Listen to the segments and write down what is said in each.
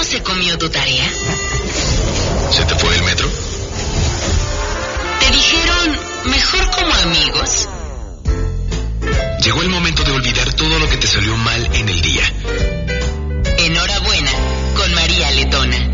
se comió tu tarea? ¿Se te fue el metro? ¿Te dijeron mejor como amigos? Llegó el momento de olvidar todo lo que te salió mal en el día. Enhorabuena, con María Letona.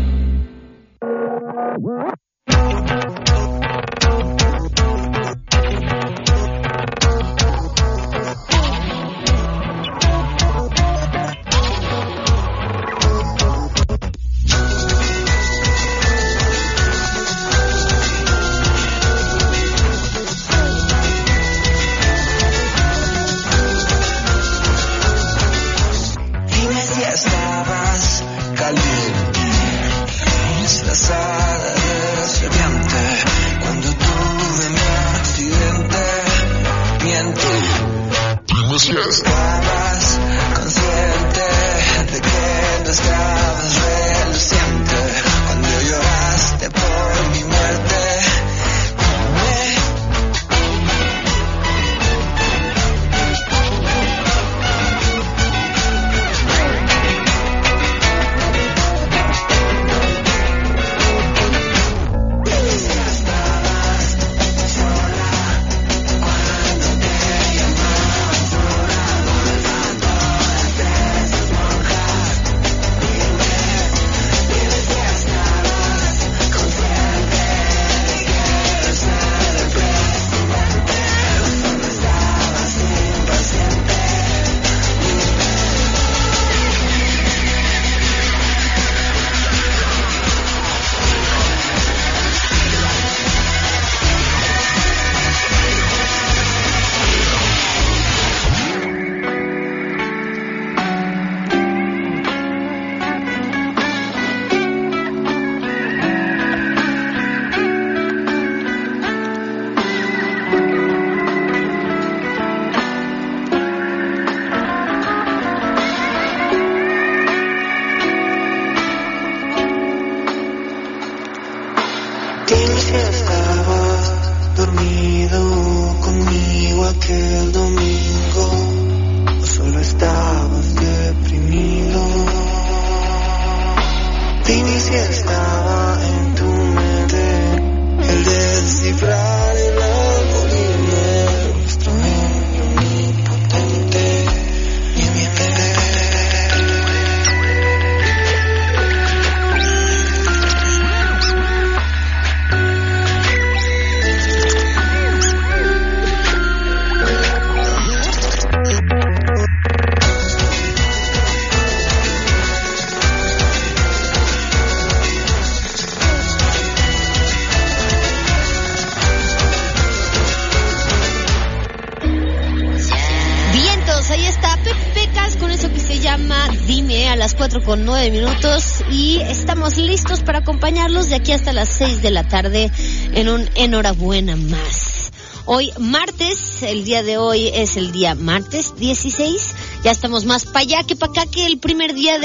Estabas consciente de que no estabas reluciente cuando lloraste por mi muerte. Con 9 minutos y estamos listos para acompañarlos de aquí hasta las 6 de la tarde en un Enhorabuena Más. Hoy martes, el día de hoy es el día martes 16, ya estamos más para allá que para acá, que el primer día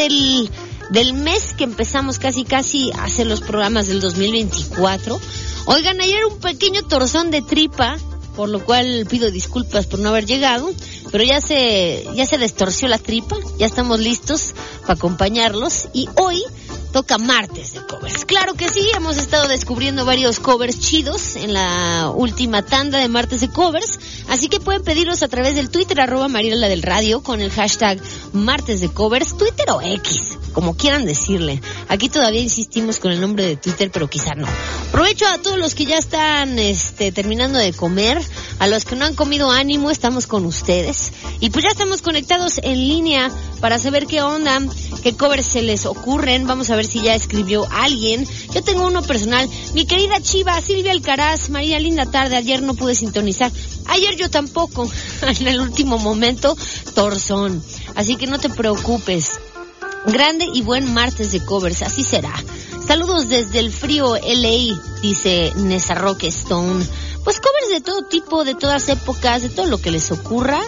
del mes que empezamos casi a hacer los programas del 2024. Oigan, ayer un pequeño torzón de tripa, por lo cual pido disculpas por no haber llegado, pero ya se destorció la tripa, ya estamos listos para acompañarlos y hoy toca martes de covers. Claro que sí, hemos estado descubriendo varios covers chidos en la última tanda de martes de covers, así que pueden pedirlos a través del Twitter @Mariela del Radio con el hashtag martes de covers, Twitter o X, como quieran decirle. Aquí todavía insistimos con el nombre de Twitter, pero quizá no. Aprovecho a todos los que ya están terminando de comer, a los que no han comido, ánimo, estamos con ustedes. Y pues ya estamos conectados en línea para saber qué onda, qué covers se les ocurren. Vamos a ver si ya escribió alguien. Yo tengo uno personal. Mi querida Chiva, Silvia Alcaraz, María, linda tarde. Ayer no pude sintonizar. Ayer yo tampoco. En el último momento, torzón. Así que no te preocupes. Grande y buen martes de covers, así será. Saludos desde el frío LA, dice Nessa Rock Stone. Pues covers de todo tipo, de todas épocas, de todo lo que les ocurra.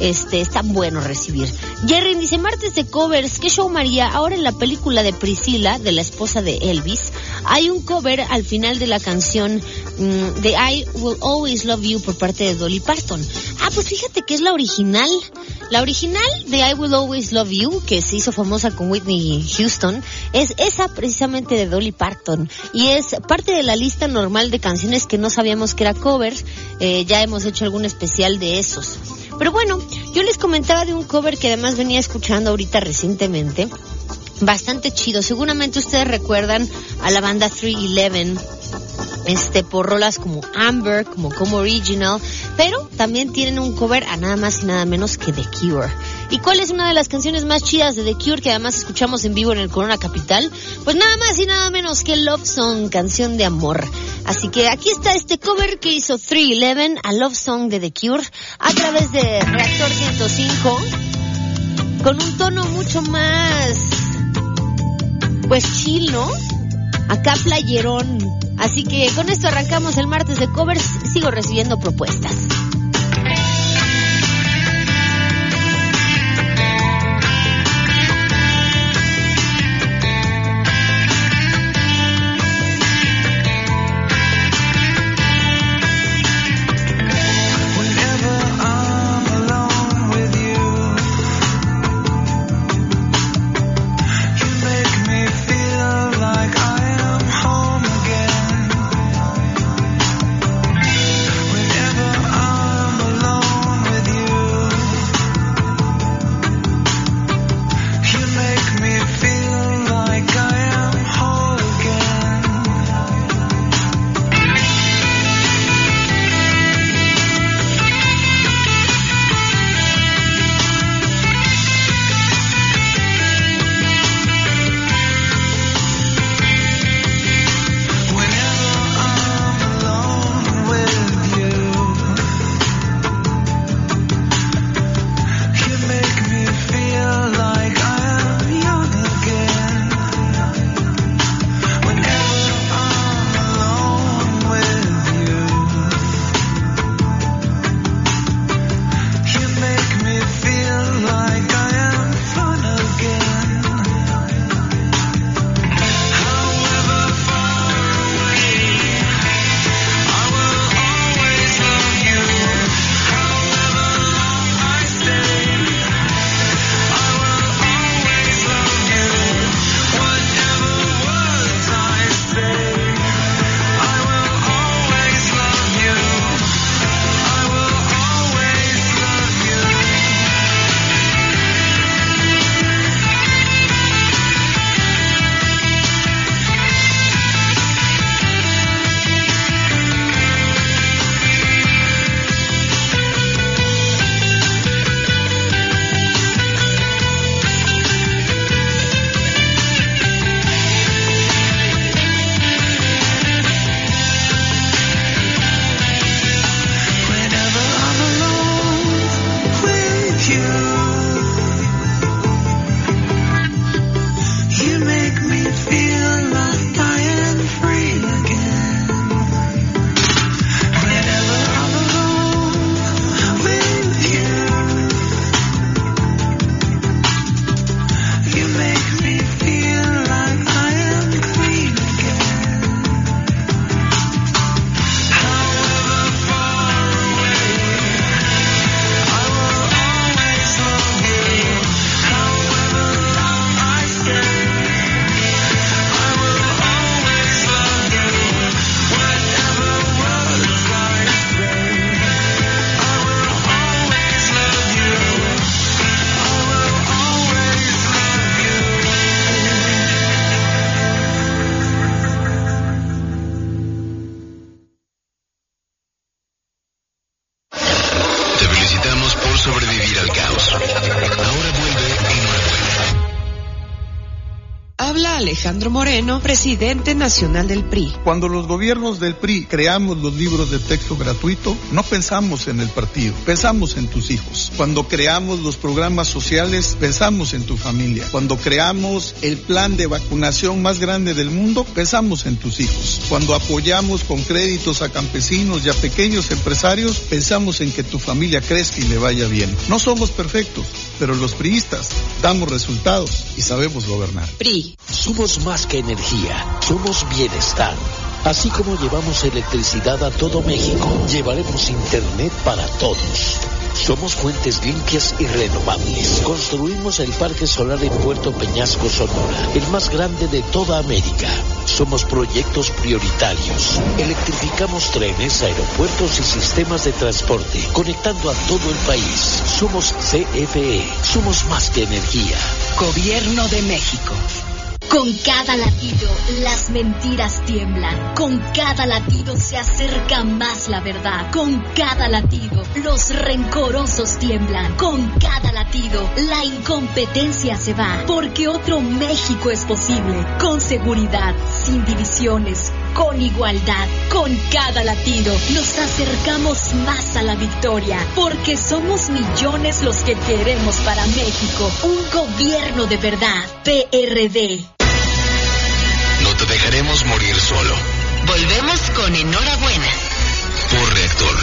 está bueno recibir. Jerry dice, martes de covers, ¿qué show, María? Ahora en la película de Priscilla, de la esposa de Elvis, hay un cover al final de la canción de I Will Always Love You por parte de Dolly Parton. Pues fíjate que es la original. La original de I Will Always Love You, que se hizo famosa con Whitney Houston, es esa precisamente de Dolly Parton. Y es parte de la lista normal de canciones que no sabíamos que era cover. Ya hemos hecho algún especial de esos. Pero bueno, yo les comentaba de un cover que además venía escuchando ahorita recientemente. Bastante chido. Seguramente ustedes recuerdan a la banda 311. Por rolas como Amber, como Original, pero también tienen un cover a nada más y nada menos que The Cure. ¿Y cuál es una de las canciones más chidas de The Cure que además escuchamos en vivo en el Corona Capital? Pues nada más y nada menos que Love Song, canción de amor. Así que aquí está este cover que hizo 311 a Love Song de The Cure a través de Reactor 105 con un tono mucho más pues chill, ¿no? Acá playerón. Así que con esto arrancamos el martes de covers. Sigo recibiendo propuestas. sobrevivir al caos. Ahora vuelve Enhorabuena. Habla Alejandro Moreno, presidente nacional del PRI. Cuando los gobiernos del PRI creamos los libros de texto gratuito, no pensamos en el partido, pensamos en tus hijos. Cuando creamos los programas sociales, pensamos en tu familia. Cuando creamos el plan de vacunación más grande del mundo, pensamos en tus hijos. Cuando apoyamos con créditos a campesinos y a pequeños empresarios, pensamos en que tu familia crezca y le vaya bien. No somos perfectos, pero los priistas damos resultados y sabemos gobernar. PRI. Somos más que energía, somos bienestar. Así como llevamos electricidad a todo México, llevaremos internet para todos. Somos fuentes limpias y renovables. Construimos el Parque Solar en Puerto Peñasco, Sonora, el más grande de toda América. Somos proyectos prioritarios. Electrificamos trenes, aeropuertos y sistemas de transporte, conectando a todo el país. Somos CFE. Somos más que energía. Gobierno de México. Con cada latido, las mentiras tiemblan. Con cada latido se acerca más la verdad. Con cada latido, los rencorosos tiemblan. Con cada latido, la incompetencia se va. Porque otro México es posible. Con seguridad, sin divisiones, con igualdad. Con cada latido, nos acercamos más a la victoria. Porque somos millones los que queremos para México un gobierno de verdad. PRD. No te dejaremos morir solo. Volvemos con Enhorabuena. Por Reactor.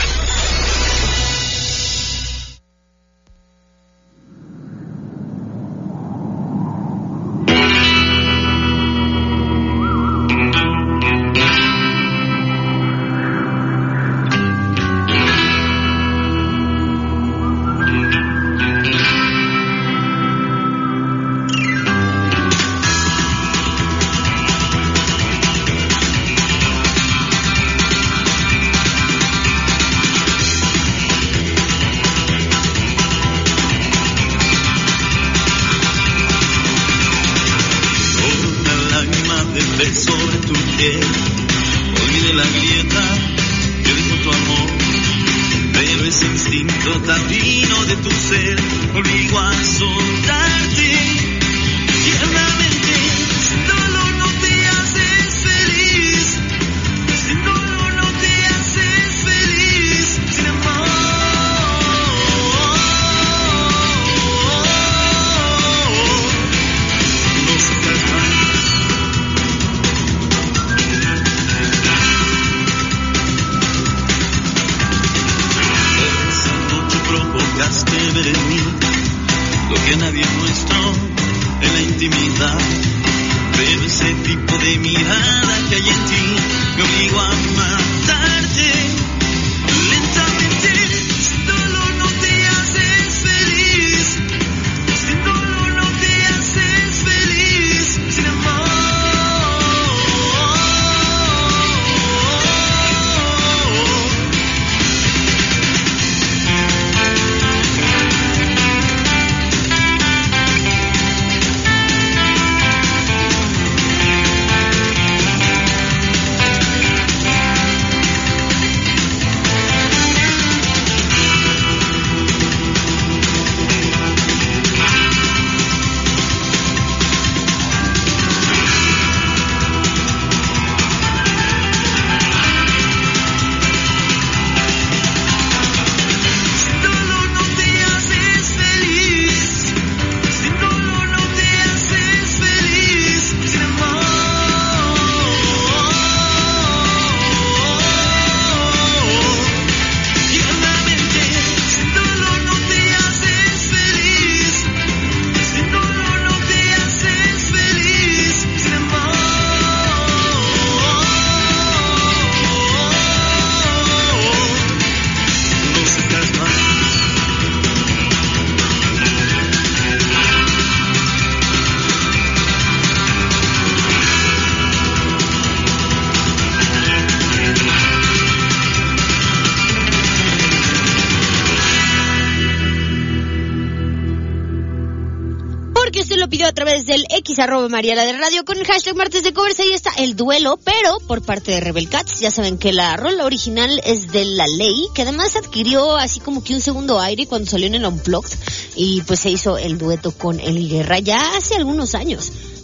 A través del @Mariela de Radio con el hashtag Martes de Covers. Ahí está el duelo, pero por parte de Rebel Cats. Ya saben que la rola original es de La Ley, que además adquirió así como que un segundo aire cuando salió en el Unplugged y pues se hizo el dueto con Eli Guerra ya hace algunos años.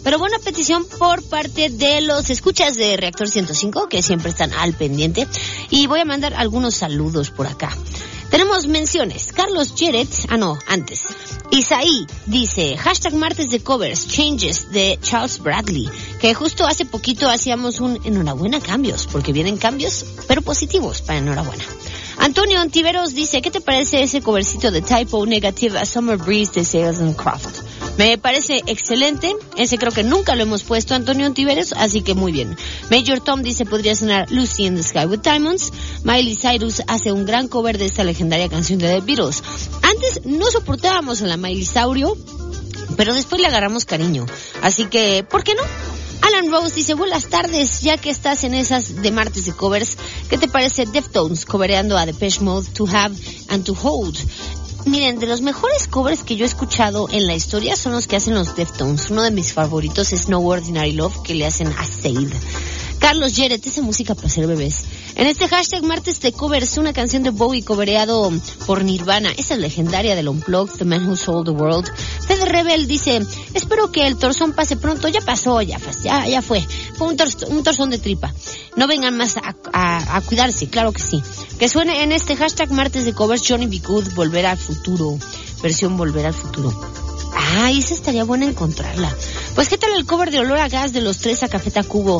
Pero buena petición por parte de los escuchas de Reactor 105, que siempre están al pendiente. Y voy a mandar algunos saludos por acá. Tenemos menciones. Carlos Jeret, antes. Isaí dice, #martes de covers, Changes de Charles Bradley, que justo hace poquito hacíamos un enhorabuena cambios, porque vienen cambios, pero positivos para enhorabuena. Antonio Ontiveros dice, ¿qué te parece ese covercito de Typo Negative a Summer Breeze de Sales and Craft? Me parece excelente, ese creo que nunca lo hemos puesto, Antonio Ontiveros, así que muy bien. Major Tom dice, podría sonar Lucy in the Sky with Diamonds. Miley Cyrus hace un gran cover de esta legendaria canción de The Beatles. Antes no soportábamos a la Miley Saurio, pero después le agarramos cariño, así que, ¿por qué no? Alan Rose dice, buenas tardes, ya que estás en esas de martes de covers, ¿qué te parece Deftones covereando a Depeche Mode, To Have and To Hold? Miren, de los mejores covers que yo he escuchado en la historia son los que hacen los Deftones. Uno de mis favoritos es No Ordinary Love, que le hacen a Said. Carlos Jeret, esa música para hacer bebés. En este #martes de covers, una canción de Bowie covereado por Nirvana. Esa es legendaria del Unplugged, The Man Who Sold the World. Ted Rebel dice, espero que el torzón pase pronto. Ya pasó, ya fue. Fue un torzón de tripa. No vengan más a cuidarse, claro que sí. Que suene en este #martes de covers, Johnny B. Good, Volver al Futuro. Versión Volver al Futuro. Esa estaría buena encontrarla. Pues, ¿qué tal el cover de Olor a Gas de Los Tres a Café Tacuba,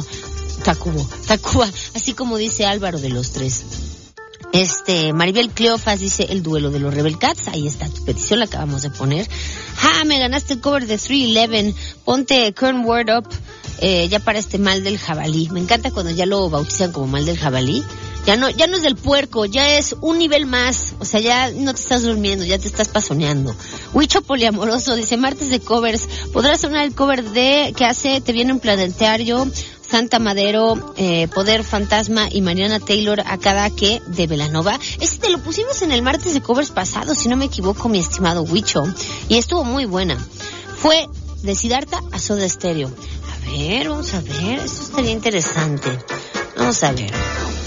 así como dice Álvaro de Los Tres? Maribel Cleofas dice el duelo de los Rebel Cats. Ahí está tu petición, la acabamos de poner. Me ganaste el cover de 311. Ponte Kern Word Up, ya para mal del jabalí. Me encanta cuando ya lo bautizan como mal del jabalí. Ya no es del puerco, ya es un nivel más. O sea, ya no te estás durmiendo, ya te estás pasoneando. Huicho Poliamoroso dice, martes de covers, ¿podrás sonar el cover que hace Te Viene un Planetario, Santa Madero, Poder Fantasma y Mariana Taylor a cada que de Belanova? Ese te lo pusimos en el martes de covers pasado, si no me equivoco, mi estimado Huicho, y estuvo muy buena. Fue de Siddhartha a Soda Stereo. A ver, vamos a ver, esto estaría interesante. Vamos a ver.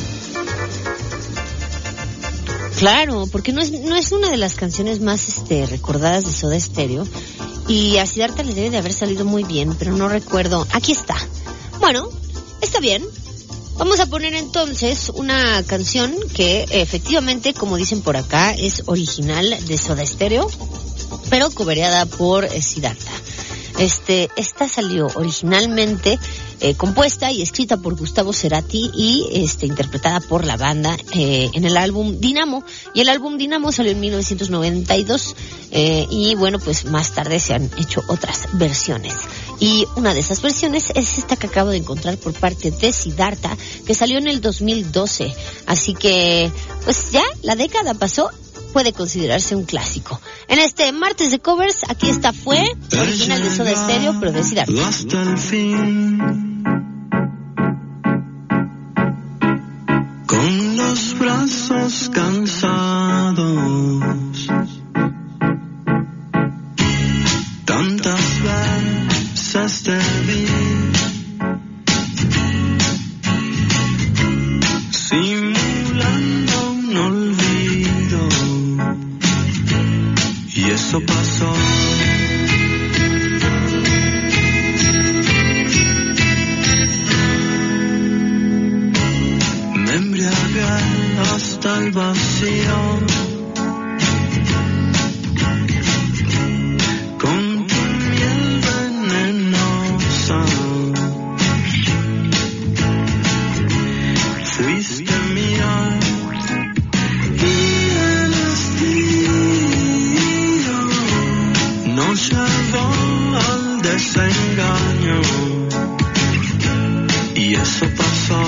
Claro, porque no es una de las canciones más recordadas de Soda Stereo, y a Siddhartha le debe de haber salido muy bien, pero no recuerdo. Aquí está. Bueno, está bien. Vamos a poner entonces una canción que efectivamente, como dicen por acá, es original de Soda Stereo, pero covereada por Siddhartha. Esta salió originalmente compuesta y escrita por Gustavo Cerati y interpretada por la banda en el álbum Dynamo. Y el álbum Dynamo salió en 1992 y bueno, pues más tarde se han hecho otras versiones. Y una de esas versiones es esta que acabo de encontrar por parte de Siddhartha, que salió en el 2012. Así que, pues ya, la década pasó. Puede considerarse un clásico. En este martes de covers, aquí está, fue original de Soda Stereo, pero de Siddhartha. Hasta el fin, con los brazos cansados, tantas veces te vi, simulando un olvido. Y eso pasó. Me embriagué hasta el vacío, con tu miel venenosa. Fuiste mía. Nos llevó al desengaño y eso pasó.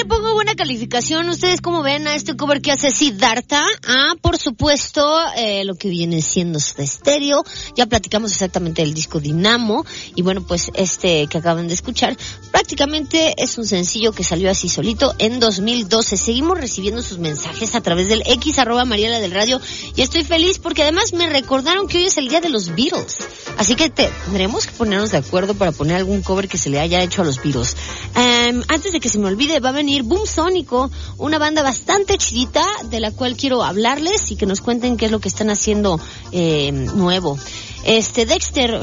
le pongo buena calificación. ¿Ustedes cómo ven a este cover que hace Siddhartha? Por supuesto, lo que viene siendo Soda Stereo. Ya platicamos exactamente del disco Dinamo. Y bueno, pues este que acaban de escuchar prácticamente es un sencillo que salió así solito en 2012. Seguimos recibiendo sus mensajes a través del X @Mariela del Radio. Y estoy feliz porque además me recordaron que hoy es el día de los Beatles. Así que tendremos que ponernos de acuerdo para poner algún cover que se le haya hecho a los Beatles. Antes de que se me olvide, va a venir Boom Sónico, una banda bastante chidita de la cual quiero hablarles y que nos cuenten qué es lo que están haciendo nuevo. Dexter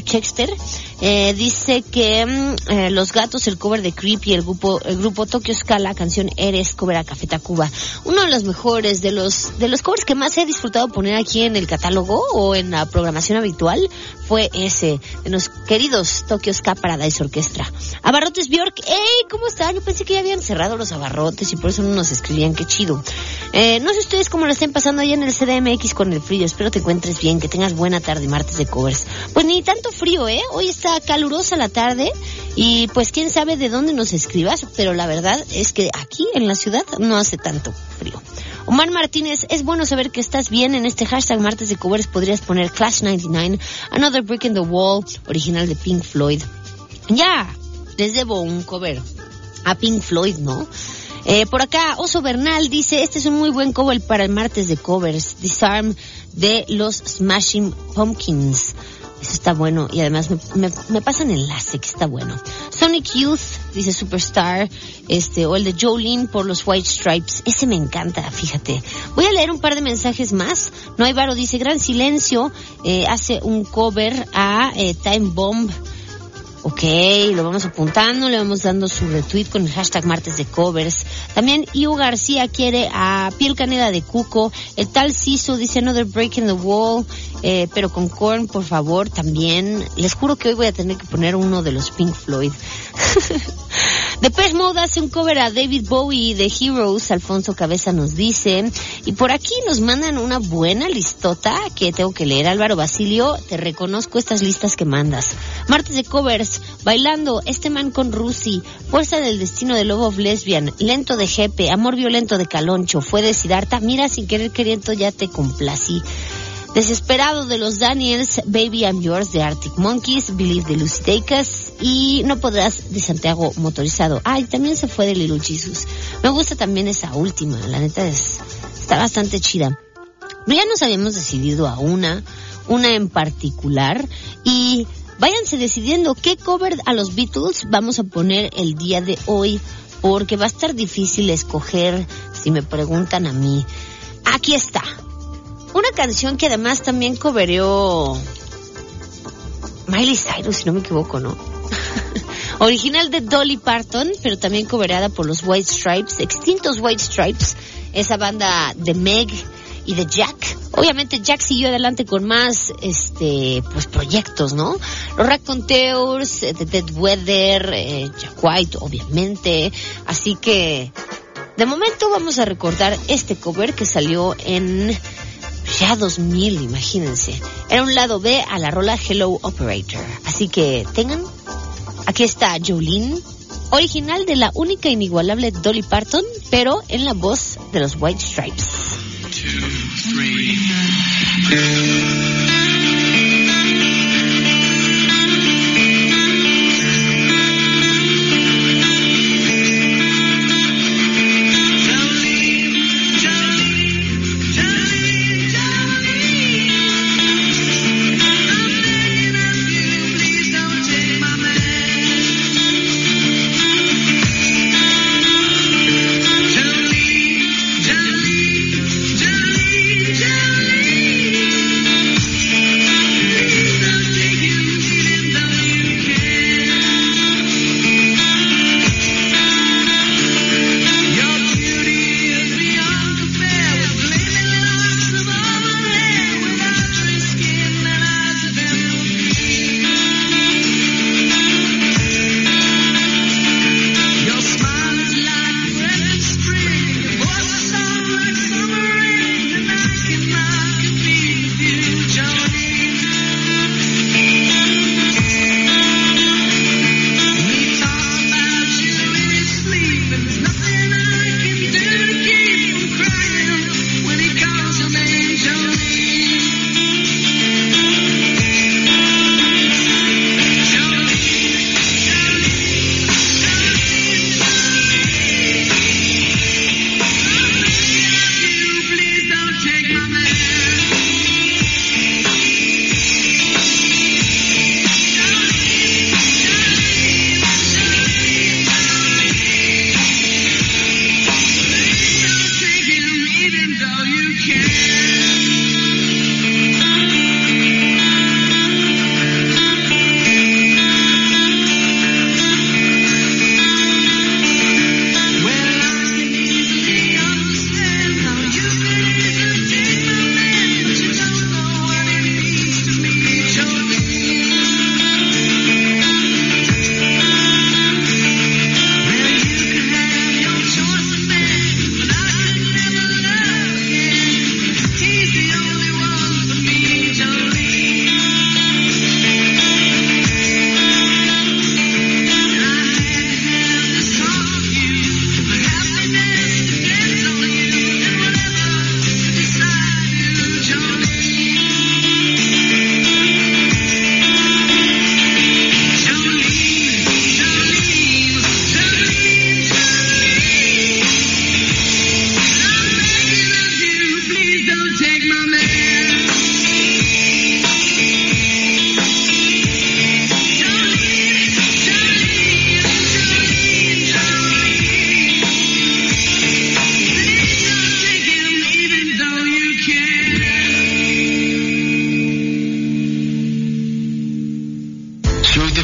dice que Los Gatos, el cover de Creep, y el grupo Tokyo Ska, la canción Eres, cover a Café Tacuba. Uno de los mejores, de los covers que más he disfrutado poner aquí en el catálogo o en la programación habitual fue ese, de los queridos Tokyo Ska Paradise Orchestra. Abarrotes Bjork, ¡hey! ¿Cómo están? Yo pensé que ya habían cerrado los abarrotes y por eso no nos escribían, qué chido. No sé ustedes cómo lo estén pasando allá en el CDMX con el frío, espero te encuentres bien, que tengas buena tarde, martes de covers. Pues ni tanto frío, hoy está calurosa la tarde y pues quién sabe de dónde nos escribas, pero la verdad es que aquí en la ciudad no hace tanto frío. Omar Martínez, es bueno saber que estás bien. En este hashtag martes de covers podrías poner Clash 99, Another Brick in the Wall, original de Pink Floyd. Ya, les debo un cover a Pink Floyd, ¿no? Por acá, Oso Bernal dice, este es un muy buen cover para el martes de covers, Disarm de los Smashing Pumpkins. Eso está bueno y además me pasan enlace que está bueno. Sonic Youth dice Superstar, o el de Jolene por los White Stripes. Ese me encanta, fíjate. Voy a leer un par de mensajes más. No hay varo, dice Gran Silencio, hace un cover a Time Bomb. Ok, lo vamos apuntando, le vamos dando su retweet con el hashtag martes de covers. También Iu García quiere a Piel Canela de Cuco. El tal Siso dice Another Break in the Wall, pero con Korn, por favor, también. Les juro que hoy voy a tener que poner uno de los Pink Floyd. Depeche Mode hace un cover a David Bowie de Heroes, Alfonso Cabeza nos dice. Y por aquí nos mandan una buena listota que tengo que leer. Álvaro Basilio, te reconozco estas listas que mandas. Martes de covers, Bailando, Este Man con Rusi, Fuerza del Destino de Love of Lesbian, Lento de Jepe, Amor Violento de Caloncho, Fue de Siddhartha, Mira sin querer queriendo ya te complací. Desesperado de los Daniels, Baby I'm Yours de Arctic Monkeys, Believe de Lucy Dacus y No Podrás de Santiago Motorizado. Ay, también se fue de Little Jesus. Me gusta también esa última, la neta está bastante chida. Ya nos habíamos decidido a una en particular y váyanse decidiendo qué cover a los Beatles vamos a poner el día de hoy porque va a estar difícil escoger si me preguntan a mí. Aquí está. Una canción que además también covereó Miley Cyrus, si no me equivoco, ¿no? Original de Dolly Parton, pero también covereada por los White Stripes, extintos White Stripes, esa banda de Meg y de Jack. Obviamente Jack siguió adelante con más pues proyectos, ¿no? Los Raconteurs, The Dead Weather, Jack White, obviamente. Así que de momento vamos a recordar este cover que salió en ya 2000, imagínense. Era un lado B a la rola Hello Operator. Así que aquí está Jolene, original de la única e inigualable Dolly Parton, pero en la voz de los White Stripes. 2, 3.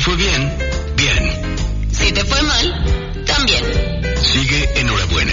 fue bien, bien. Si te fue mal, también. Sigue enhorabuena.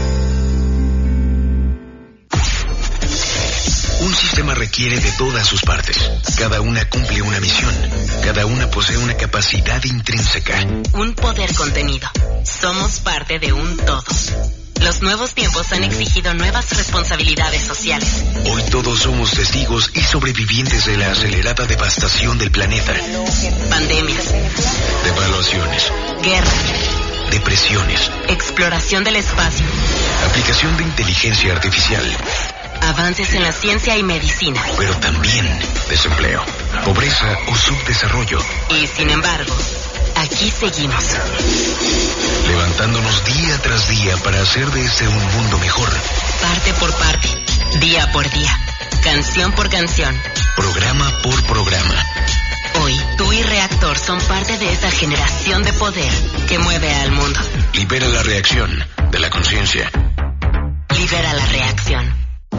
Un sistema requiere de todas sus partes. Cada una cumple una misión. Cada una posee una capacidad intrínseca. Un poder contenido. Somos parte de un todo. Los nuevos tiempos han exigido nuevas responsabilidades sociales. Hoy todos somos testigos y sobrevivientes de la acelerada devastación del planeta. Pandemias. Devaluaciones. Guerra. Depresiones. Exploración del espacio. Aplicación de inteligencia artificial. Avances en la ciencia y medicina. Pero también desempleo, pobreza o subdesarrollo. Y sin embargo, aquí seguimos. Levantándonos día tras día para hacer de este un mundo mejor. Parte por parte, día por día, canción por canción. Programa por programa. Hoy, tú y Reactor son parte de esa generación de poder que mueve al mundo. Libera la reacción de la conciencia. Libera la reacción.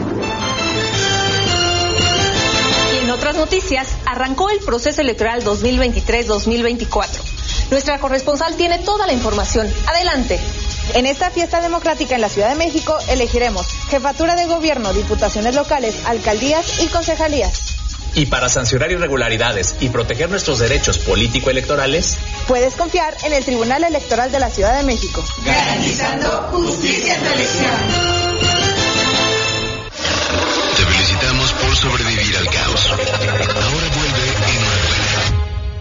En otras noticias, arrancó el proceso electoral 2023-2024. Nuestra corresponsal tiene toda la información. Adelante. En esta fiesta democrática en la Ciudad de México elegiremos jefatura de gobierno, diputaciones locales, alcaldías y concejalías. Y para sancionar irregularidades y proteger nuestros derechos político-electorales, puedes confiar en el Tribunal Electoral de la Ciudad de México. Garantizando justicia en tu elección. Te felicitamos por sobrevivir al caos. Ahora vuelve enhorabuena.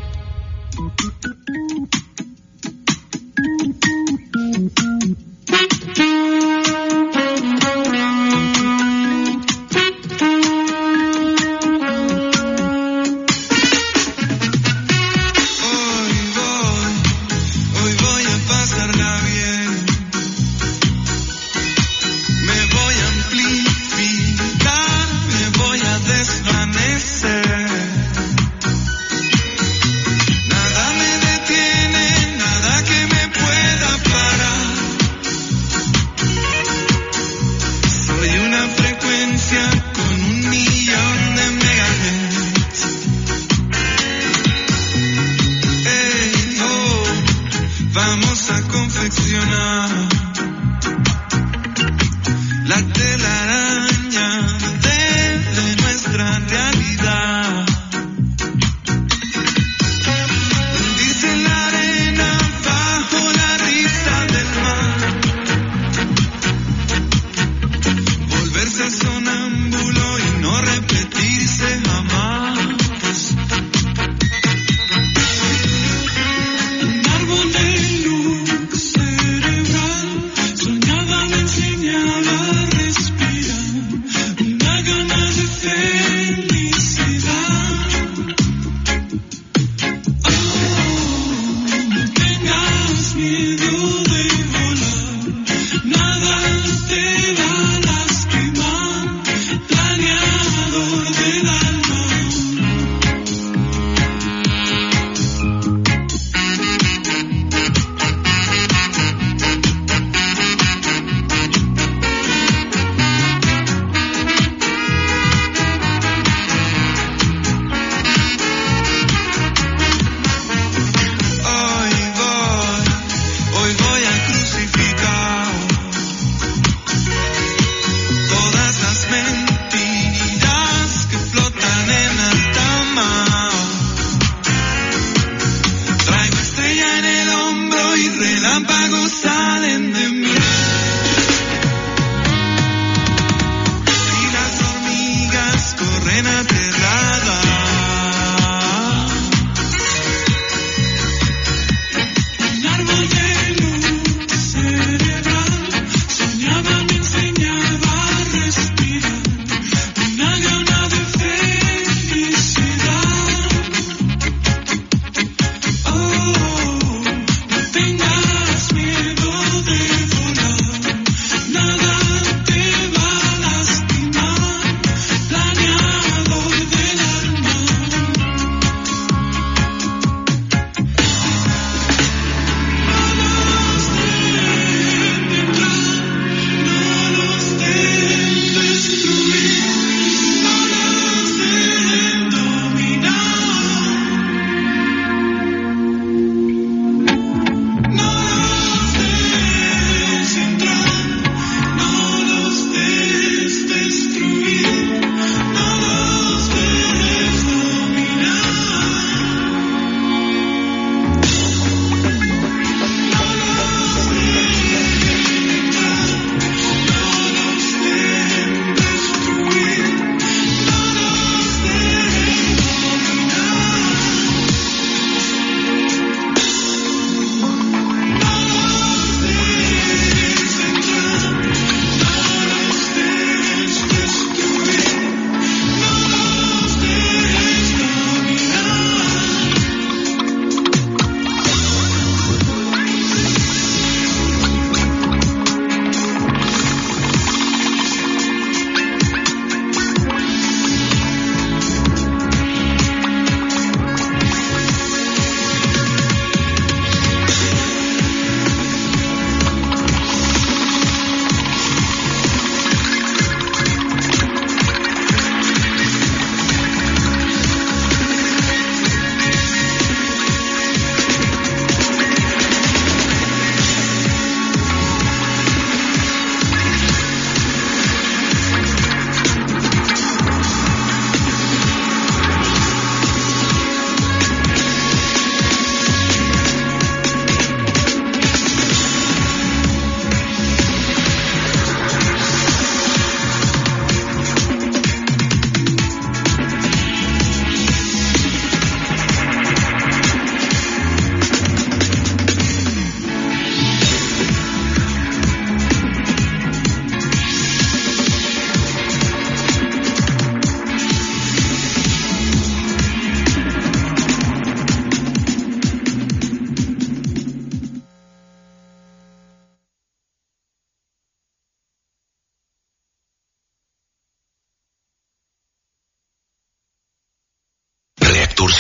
Hoy voy a pasarla bien. Me voy a amplificar, me voy a desvanecer.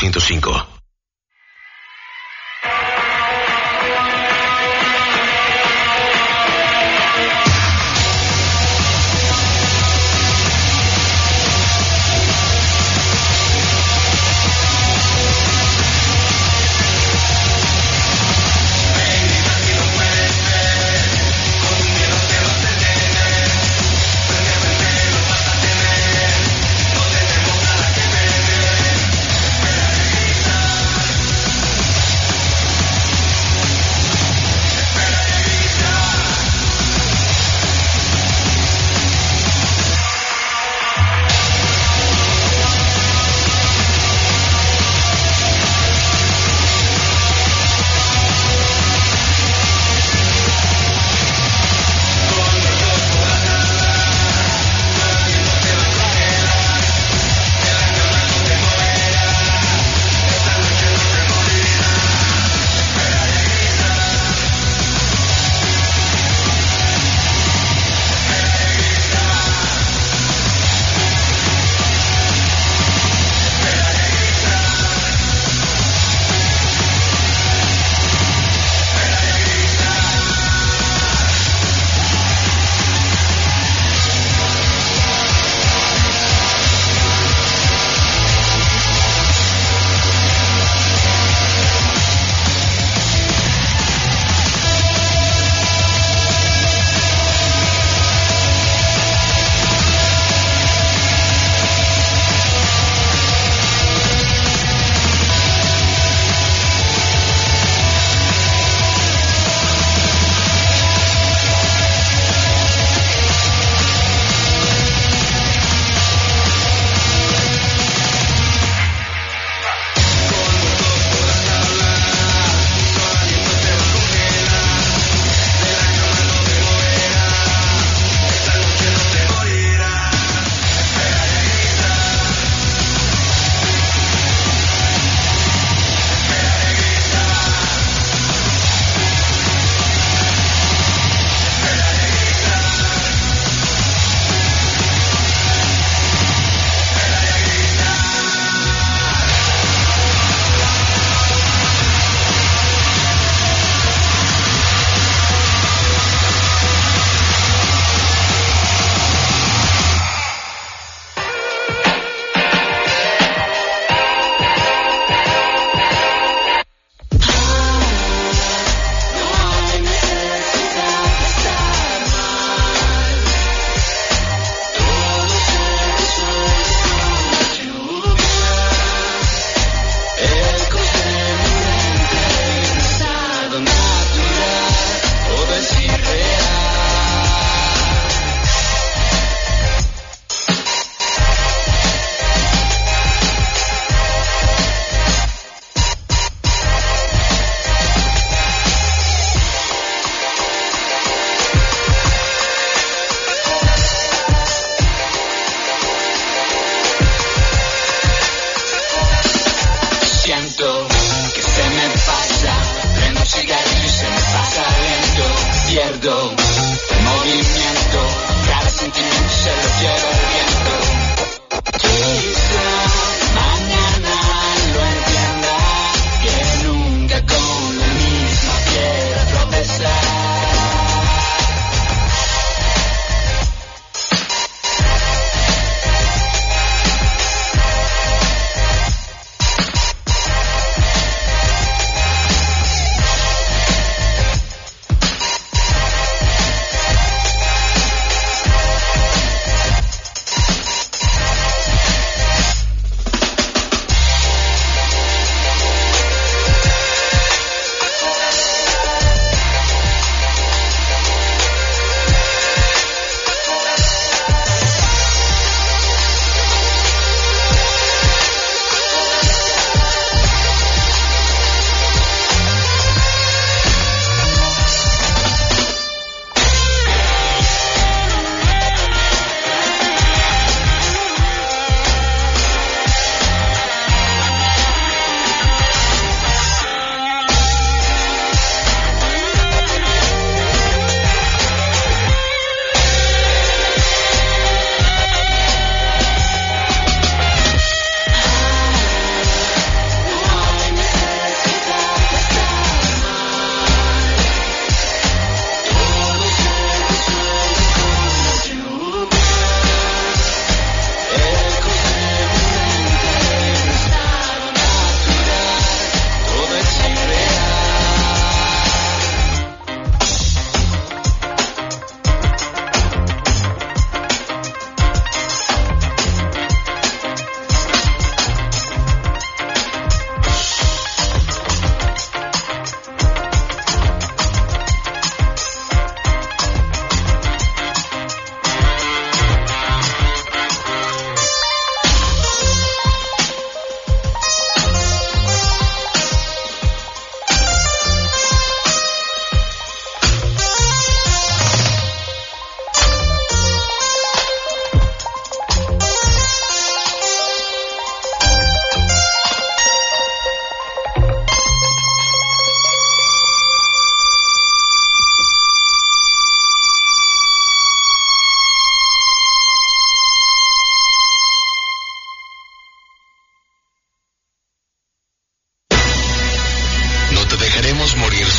105.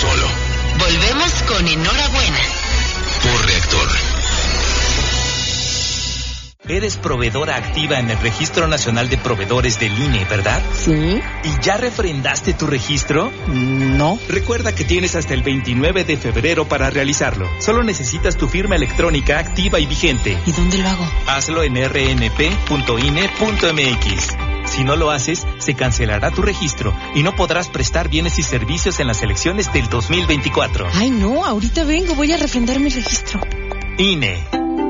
solo. Volvemos con Enhorabuena. Por Reactor. Eres proveedora activa en el Registro Nacional de Proveedores del INE, ¿verdad? Sí. ¿Y ya refrendaste tu registro? No. Recuerda que tienes hasta el 29 de febrero para realizarlo. Solo necesitas tu firma electrónica activa y vigente. ¿Y dónde lo hago? Hazlo en rnp.ine.mx. Si no lo haces, se cancelará tu registro y no podrás prestar bienes y servicios en las elecciones del 2024. Ay, no, ahorita vengo, voy a refrendar mi registro. INE.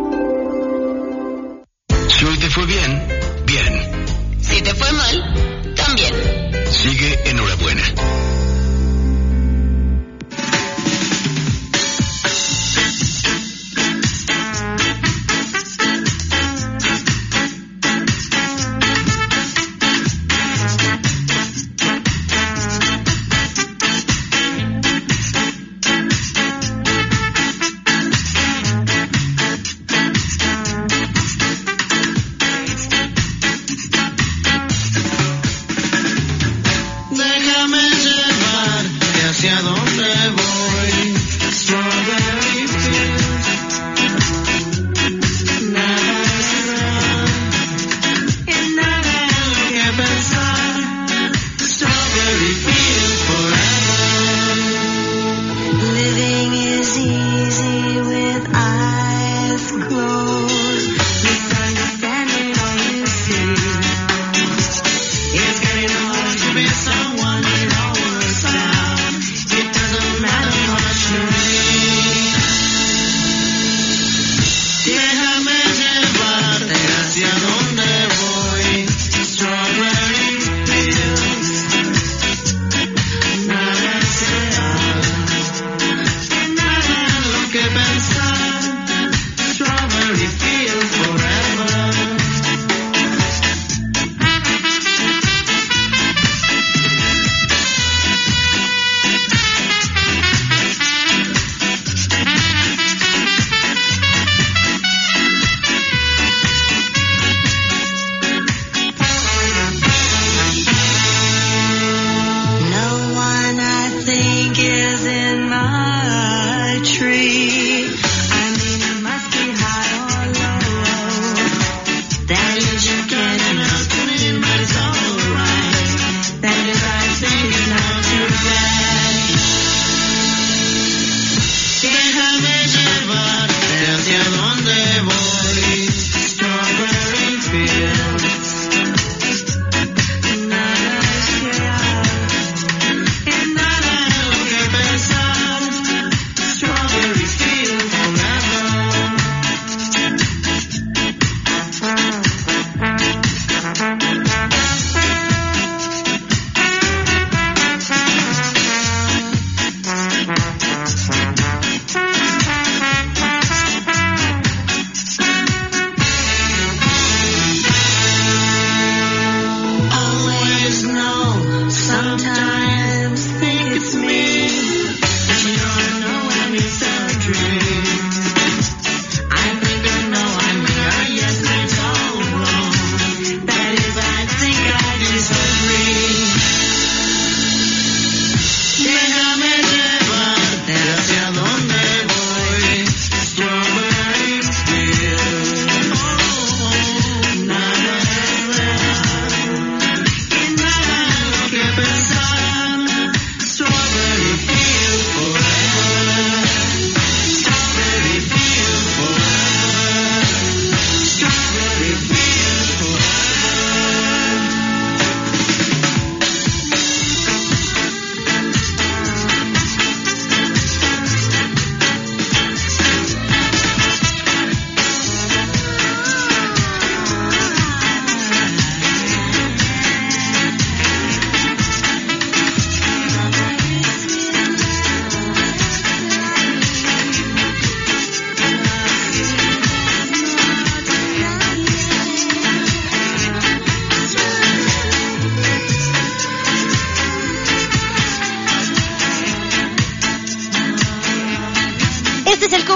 Si hoy te fue bien, bien. Si te fue mal, también. Sigue Enhorabuena.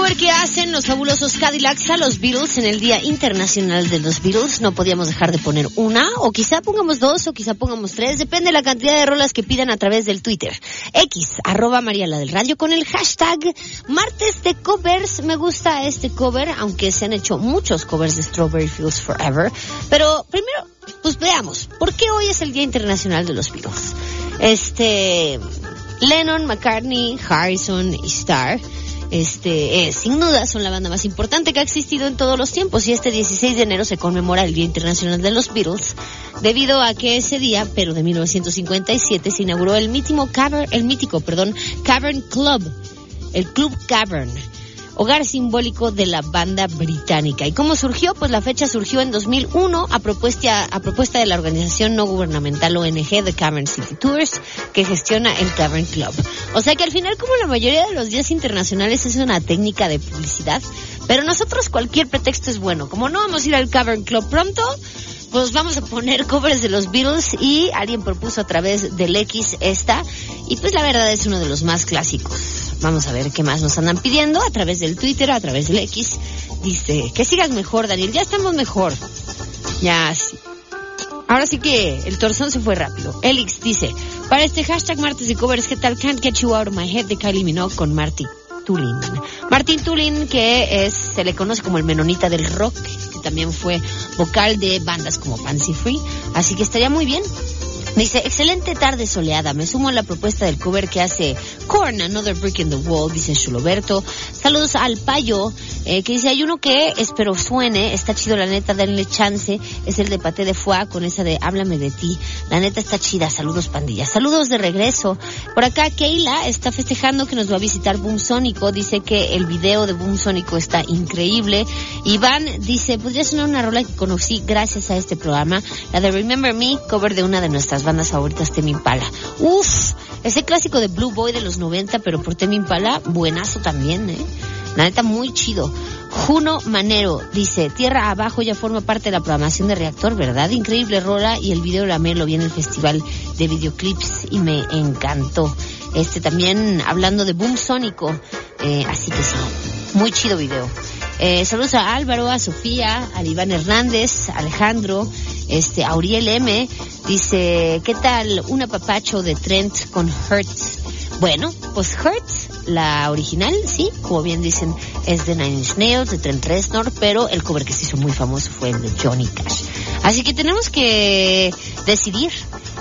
cover que hacen los fabulosos Cadillacs a los Beatles en el Día Internacional de los Beatles. No podíamos dejar de poner una, o quizá pongamos dos, o quizá pongamos tres. Depende de la cantidad de rolas que pidan a través del Twitter. @Mariala del Radio con el hashtag Martes de Covers. Me gusta este cover, aunque se han hecho muchos covers de Strawberry Fields Forever. Pero primero, pues veamos, ¿por qué hoy es el Día Internacional de los Beatles? Lennon, McCartney, Harrison y Starr, sin duda son la banda más importante que ha existido en todos los tiempos, y este 16 de enero se conmemora el Día Internacional de los Beatles, debido a que ese día, pero de 1957, se inauguró el mítico Cavern Club, el Club Cavern, hogar simbólico de la banda británica. ¿Y cómo surgió? Pues la fecha surgió en 2001 a propuesta de la organización no gubernamental ONG The Cavern City Tours, que gestiona el Cavern Club. O sea que al final, como la mayoría de los días internacionales, es una técnica de publicidad, pero nosotros cualquier pretexto es bueno. Como no vamos a ir al Cavern Club pronto, pues vamos a poner covers de los Beatles, y alguien propuso a través del X y pues la verdad es uno de los más clásicos. Vamos a ver qué más nos andan pidiendo a través del Twitter, a través del X. Dice, que sigas mejor, Daniel, ya estamos mejor. Ya, sí. Ahora sí que el torzón se fue rápido. Elix dice, para este hashtag Martes de Covers, ¿qué tal Can't Get You Out of My Head de Kylie Minogue con Martin Tulin? Martin Tulin, que se le conoce como el menonita del rock, que también fue vocal de bandas como Fancy Free, así que estaría muy bien. Dice, excelente tarde soleada, me sumo a la propuesta del cover que hace Korn, Another Brick in the Wall, dice Chuloberto. Saludos al Payo, que dice, hay uno que espero suene, está chido la neta, denle chance, es el de Paté de Foie con esa de Háblame de ti, la neta está chida, saludos pandilla. Saludos de regreso. Por acá Keila está festejando que nos va a visitar Boom Sónico, dice que el video de Boom Sónico está increíble. Iván dice, podría sonar una rola que conocí gracias a este programa, la de Remember Me, cover de una de nuestras bandas favoritas, Tame Impala. Uf, ese clásico de Blue Boy de los 90, pero por Tame Impala, buenazo también, la neta muy chido. Juno Manero dice, Tierra Abajo ya forma parte de la programación de Reactor, ¿verdad? Increíble rola, y el video lo vi en el festival de videoclips y me encantó. También hablando de Boom Sónico, así que sí, muy chido video. Saludos a Álvaro, a Sofía, a Iván Hernández, Alejandro, Auriel M. Dice, ¿qué tal un apapacho de Trent con Hurts? Bueno, pues Hurts, la original, sí, como bien dicen, es de Nine Inch Nails, de Trent Reznor, pero el cover que se hizo muy famoso fue el de Johnny Cash. Así que tenemos que decidir,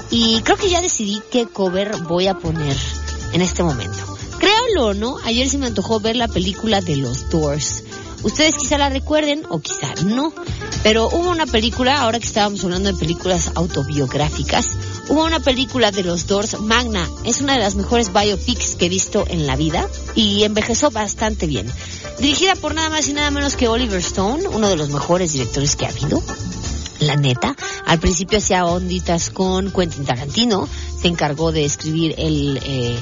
y creo que ya decidí qué cover voy a poner en este momento. Créanlo o no, ayer se me antojó ver la película de los Doors. Ustedes quizá la recuerden o quizá no, pero hubo una película, ahora que estábamos hablando de películas autobiográficas, hubo una película de los Doors, Magna, es una de las mejores biopics que he visto en la vida y envejeció bastante bien. Dirigida por nada más y nada menos que Oliver Stone, uno de los mejores directores que ha habido. La neta, al principio hacía onditas con Quentin Tarantino, se encargó de escribir el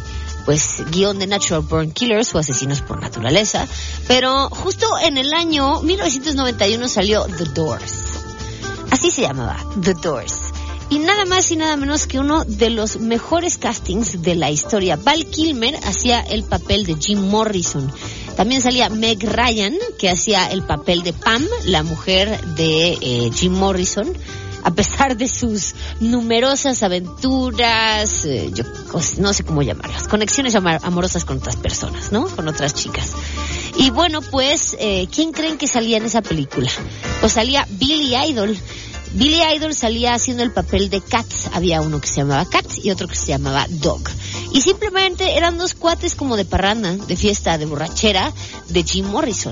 guión de Natural Born Killers o Asesinos por Naturaleza, pero justo en el año 1991 salió The Doors. Así se llamaba, The Doors. Y nada más y nada menos que uno de los mejores castings de la historia. Val Kilmer hacía el papel de Jim Morrison. También salía Meg Ryan, que hacía el papel de Pam, la mujer de Jim Morrison. A pesar de sus numerosas aventuras, yo no sé cómo llamarlas, conexiones amorosas con otras personas, ¿no? Con otras chicas. Y bueno, pues, ¿quién creen que salía en esa película? Pues salía Billy Idol. Billy Idol salía haciendo el papel de Cat. Había uno que se llamaba Cat y otro que se llamaba Dog. Y simplemente eran dos cuates como de parranda, de fiesta, de borrachera, de Jim Morrison.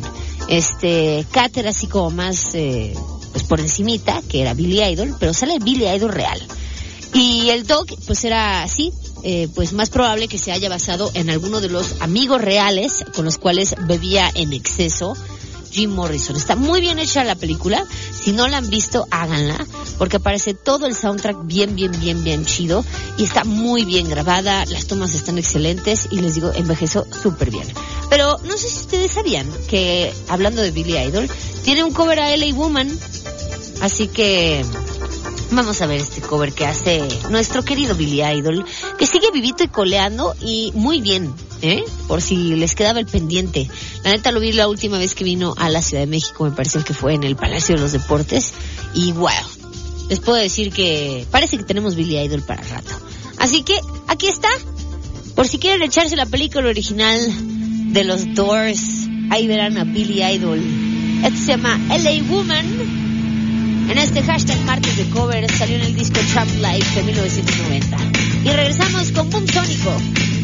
Cat era así como más... pues por encimita, que era Billy Idol, pero sale Billy Idol real. Y el Dog, pues era así, pues más probable que se haya basado en alguno de los amigos reales con los cuales bebía en exceso Jim Morrison. Está muy bien hecha la película, si no la han visto, háganla, porque aparece todo el soundtrack bien chido, y está muy bien grabada, las tomas están excelentes, y les digo, envejeció súper bien. Pero no sé si ustedes sabían que, hablando de Billy Idol, tiene un cover a LA Woman, así que vamos a ver este cover que hace nuestro querido Billy Idol, que sigue vivito y coleando, y muy bien. Por si les quedaba el pendiente. La neta lo vi la última vez que vino a la Ciudad de México, me parece que fue en el Palacio de los Deportes. Y wow, les puedo decir que parece que tenemos Billy Idol para rato. Así que aquí está, por si quieren echarse la película original de los Doors, ahí verán a Billy Idol. Este se llama LA Woman. En este hashtag martes de covers salió en el disco Trap Life de 1990. Y regresamos con Boom Sónico.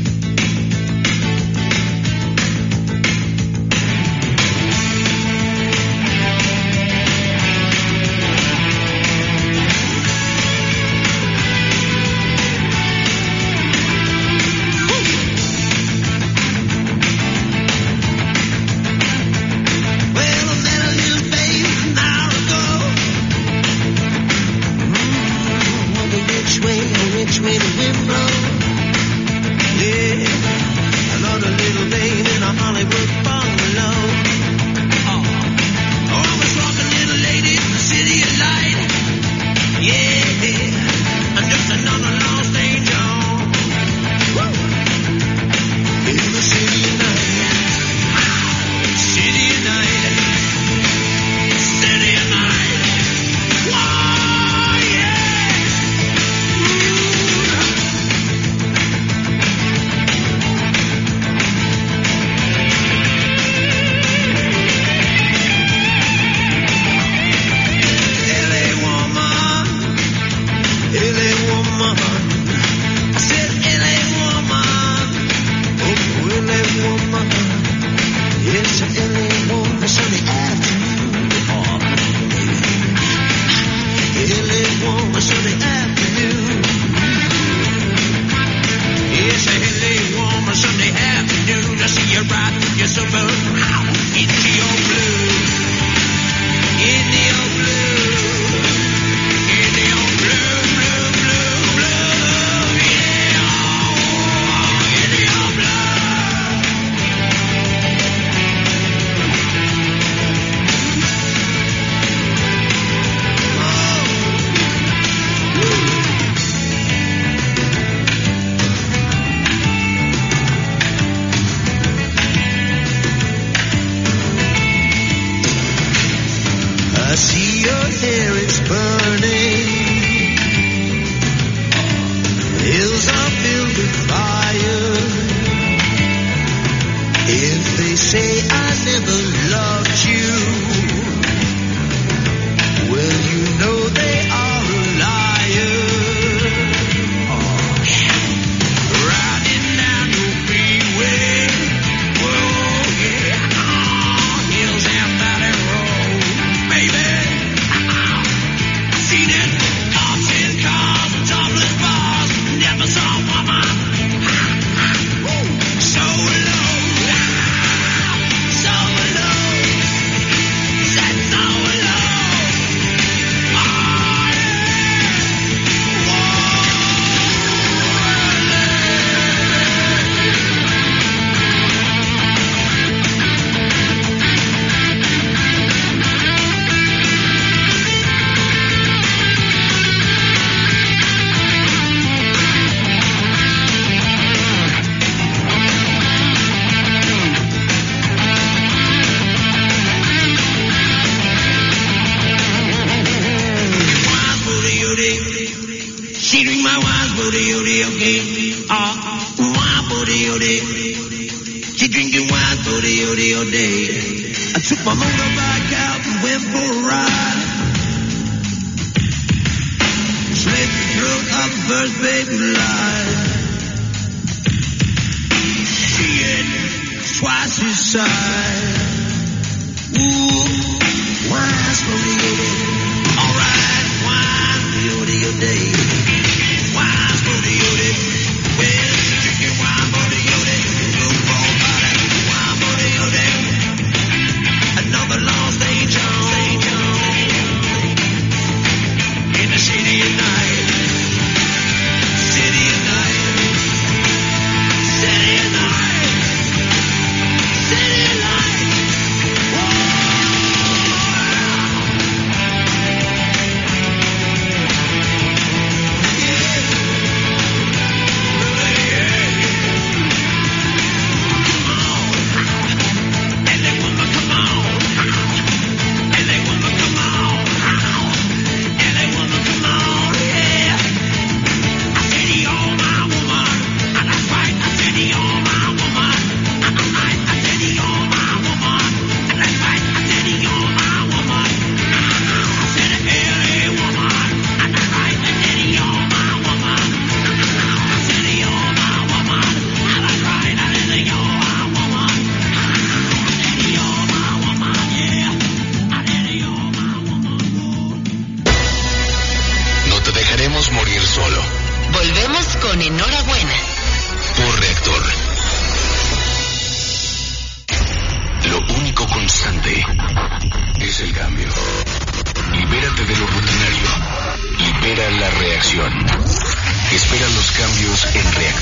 Which way the wind blows?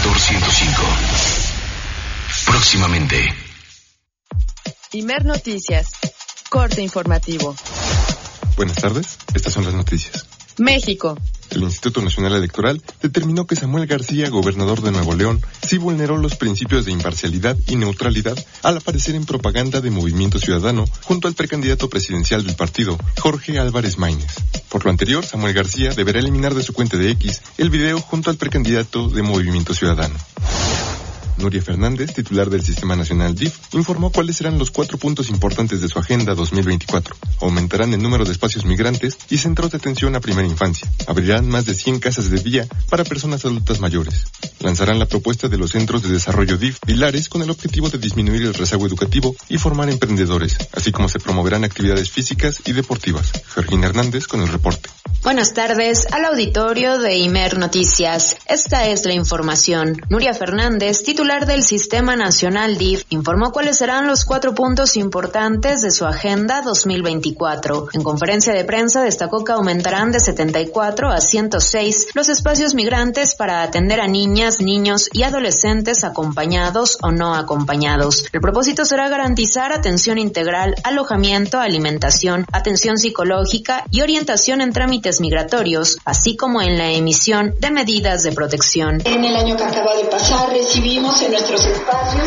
Reactor 105. Próximamente. Imer Noticias. Corte informativo. Buenas tardes, estas son las noticias. México. El Instituto Nacional Electoral determinó que Samuel García, gobernador de Nuevo León, sí vulneró los principios de imparcialidad y neutralidad al aparecer en propaganda de Movimiento Ciudadano junto al precandidato presidencial del partido, Jorge Álvarez Maínez. Por lo anterior, Samuel García deberá eliminar de su cuenta de X el video junto al precandidato de Movimiento Ciudadano. Nuria Fernández, titular del Sistema Nacional DIF, informó cuáles serán los 4 puntos importantes de su Agenda 2024. Aumentarán el número de espacios migrantes y centros de atención a primera infancia. Abrirán más de 100 casas de día para personas adultas mayores. Lanzarán la propuesta de los Centros de Desarrollo DIF Pilares con el objetivo de disminuir el rezago educativo y formar emprendedores, así como se promoverán actividades físicas y deportivas. Georgina Hernández con el reporte. Buenas tardes al auditorio de Imer Noticias. Esta es la información. Nuria Fernández, titular del Sistema Nacional DIF, informó cuáles serán los 4 puntos importantes de su Agenda 2024. En conferencia de prensa destacó que aumentarán de 74 a 106 los espacios migrantes para atender a niñas, niños y adolescentes acompañados o no acompañados. El propósito será garantizar atención integral, alojamiento, alimentación, atención psicológica y orientación en trámites migratorios, así como en la emisión de medidas de protección. En el año que acaba de pasar recibimos en nuestros espacios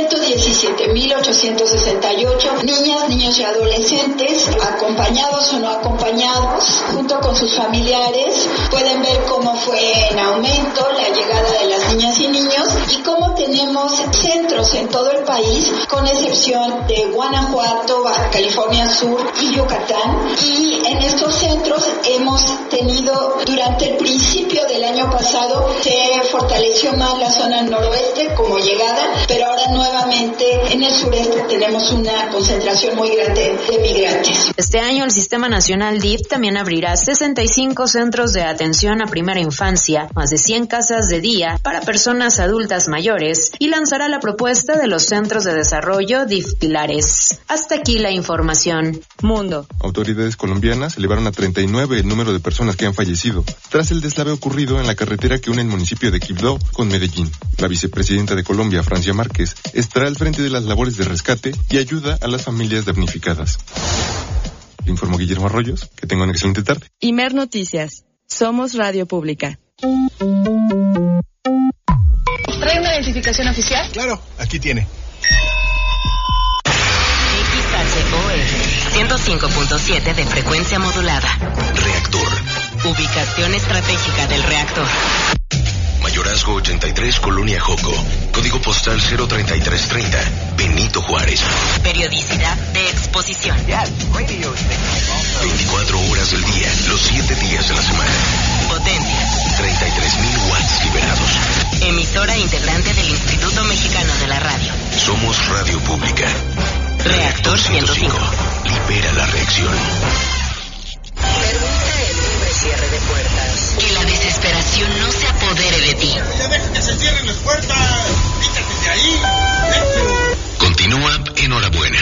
117,868 niñas, niños y adolescentes, acompañados o no acompañados, junto con sus familiares. Pueden ver cómo fue en aumento la llegada de las niñas y niños y cómo tenemos centros en todo el país, con excepción de Guanajuato, Baja California Sur y Yucatán. Y en estos centros hemos tenido, durante el principio del año pasado, se fortaleció más la zona noroeste como llegada, pero ahora nuevamente en el sureste tenemos una concentración muy grande de migrantes. Este año el Sistema Nacional DIF también abrirá 65 centros de atención a primera infancia, más de 100 casas de día para personas adultas mayores y lanzará la propuesta de los Centros de Desarrollo DIF Pilares. Hasta aquí la información. Mundo. Autoridades colombianas elevaron a 39 el número de personas que han fallecido tras el deslave ocurrido en la carretera que une el municipio de Quibdó con Medellín. La vicepresidenta de Colombia, Francia Márquez, estará al frente de las labores de rescate y ayuda a las familias damnificadas. Le informó Guillermo Arroyos. Que tenga una excelente tarde. Imer Noticias. Somos Radio Pública. ¿Trae una identificación oficial? Claro, aquí tiene. XHOF 105.7 de frecuencia modulada. Reactor. Ubicación estratégica del reactor. Mayorazgo 83, Colonia Joco. Código postal 03330, Benito Juárez. Periodicidad de exposición. 24 horas del día, los 7 días de la semana. Potencia. 33,000 watts liberados. Emisora integrante del Instituto Mexicano de la Radio. Somos Radio Pública. Reactor 105. Libera la reacción. Permita el libre cierre de puertas. Que la desesperación no se apodere de ti. ¡Ya deja que se cierren las puertas! ¡Quítate de ahí! Continúa Enhorabuena.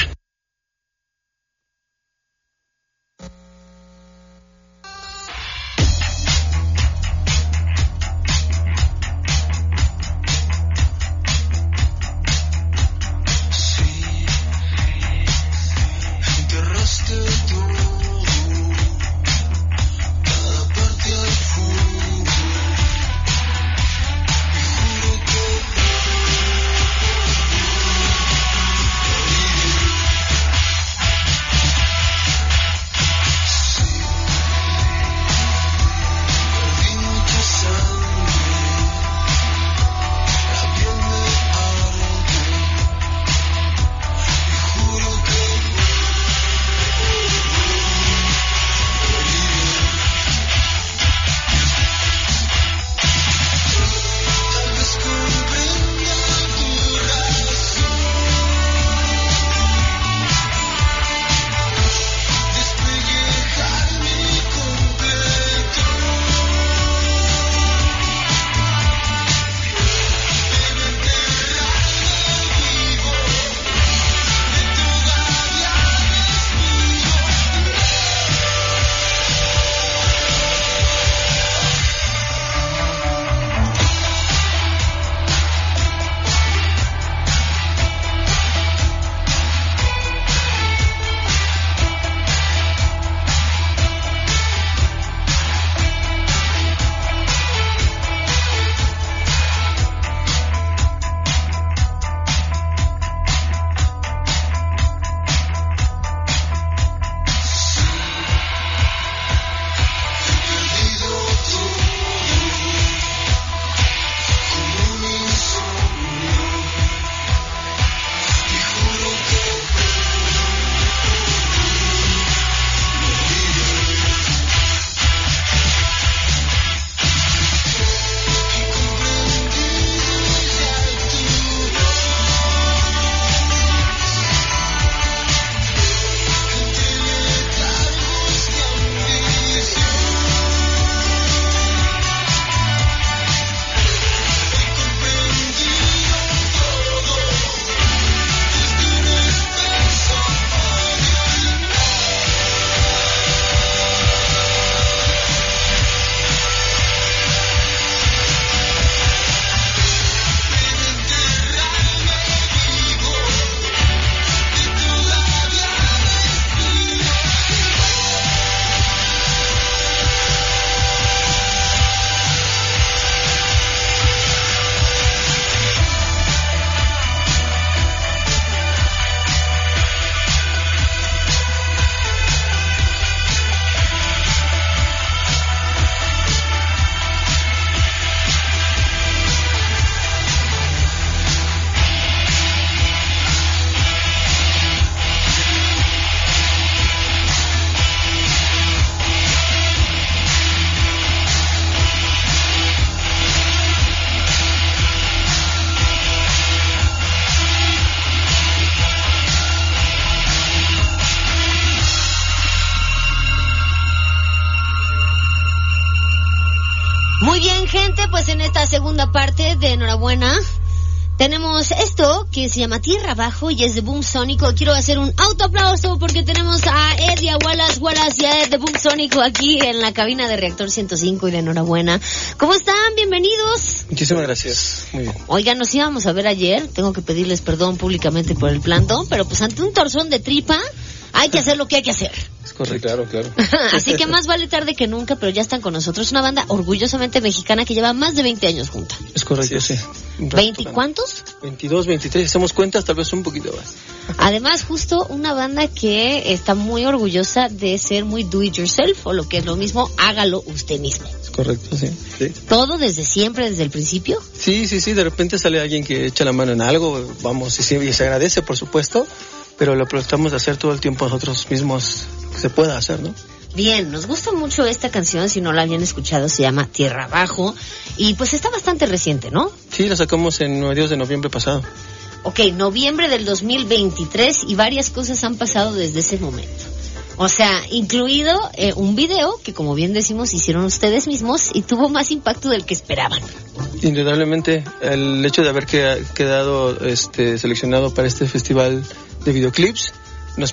parte de Enhorabuena. Tenemos esto que se llama Tierra Abajo y es de Boom Sónico. Quiero hacer un autoaplauso porque tenemos a Ed y a Wallace y a Ed de Boom Sónico aquí en la cabina de Reactor 105 y de Enhorabuena. ¿Cómo están? Bienvenidos. Muchísimas gracias. Muy bien. Oigan, nos íbamos a ver ayer. Tengo que pedirles perdón públicamente por el plantón, pero pues ante un torzón de tripa hay que hacer lo que hay que hacer. Es correcto, claro. Así que más vale tarde que nunca, pero ya están con nosotros. Una banda orgullosamente mexicana que lleva más de 20 años junta. Es correcto, sí. ¿20 cuántos? 22, 23, hacemos cuentas, tal vez un poquito más. Además, justo una banda que está muy orgullosa de ser muy do it yourself, o lo que es lo mismo, hágalo usted mismo. Es correcto, sí. ¿Todo desde siempre, desde el principio? Sí, de repente sale alguien que echa la mano en algo, vamos, y se agradece, por supuesto, pero lo tratamos de hacer todo el tiempo nosotros mismos, que se pueda hacer, ¿no? Bien, nos gusta mucho esta canción, si no la habían escuchado, se llama Tierra Abajo, y pues está bastante reciente, ¿no? Sí, la sacamos en mediados de noviembre pasado. Ok, noviembre del 2023, y varias cosas han pasado desde ese momento. O sea, incluido un video que, como bien decimos, hicieron ustedes mismos y tuvo más impacto del que esperaban. Indudablemente, el hecho de haber quedado seleccionado para este festival de videoclips nos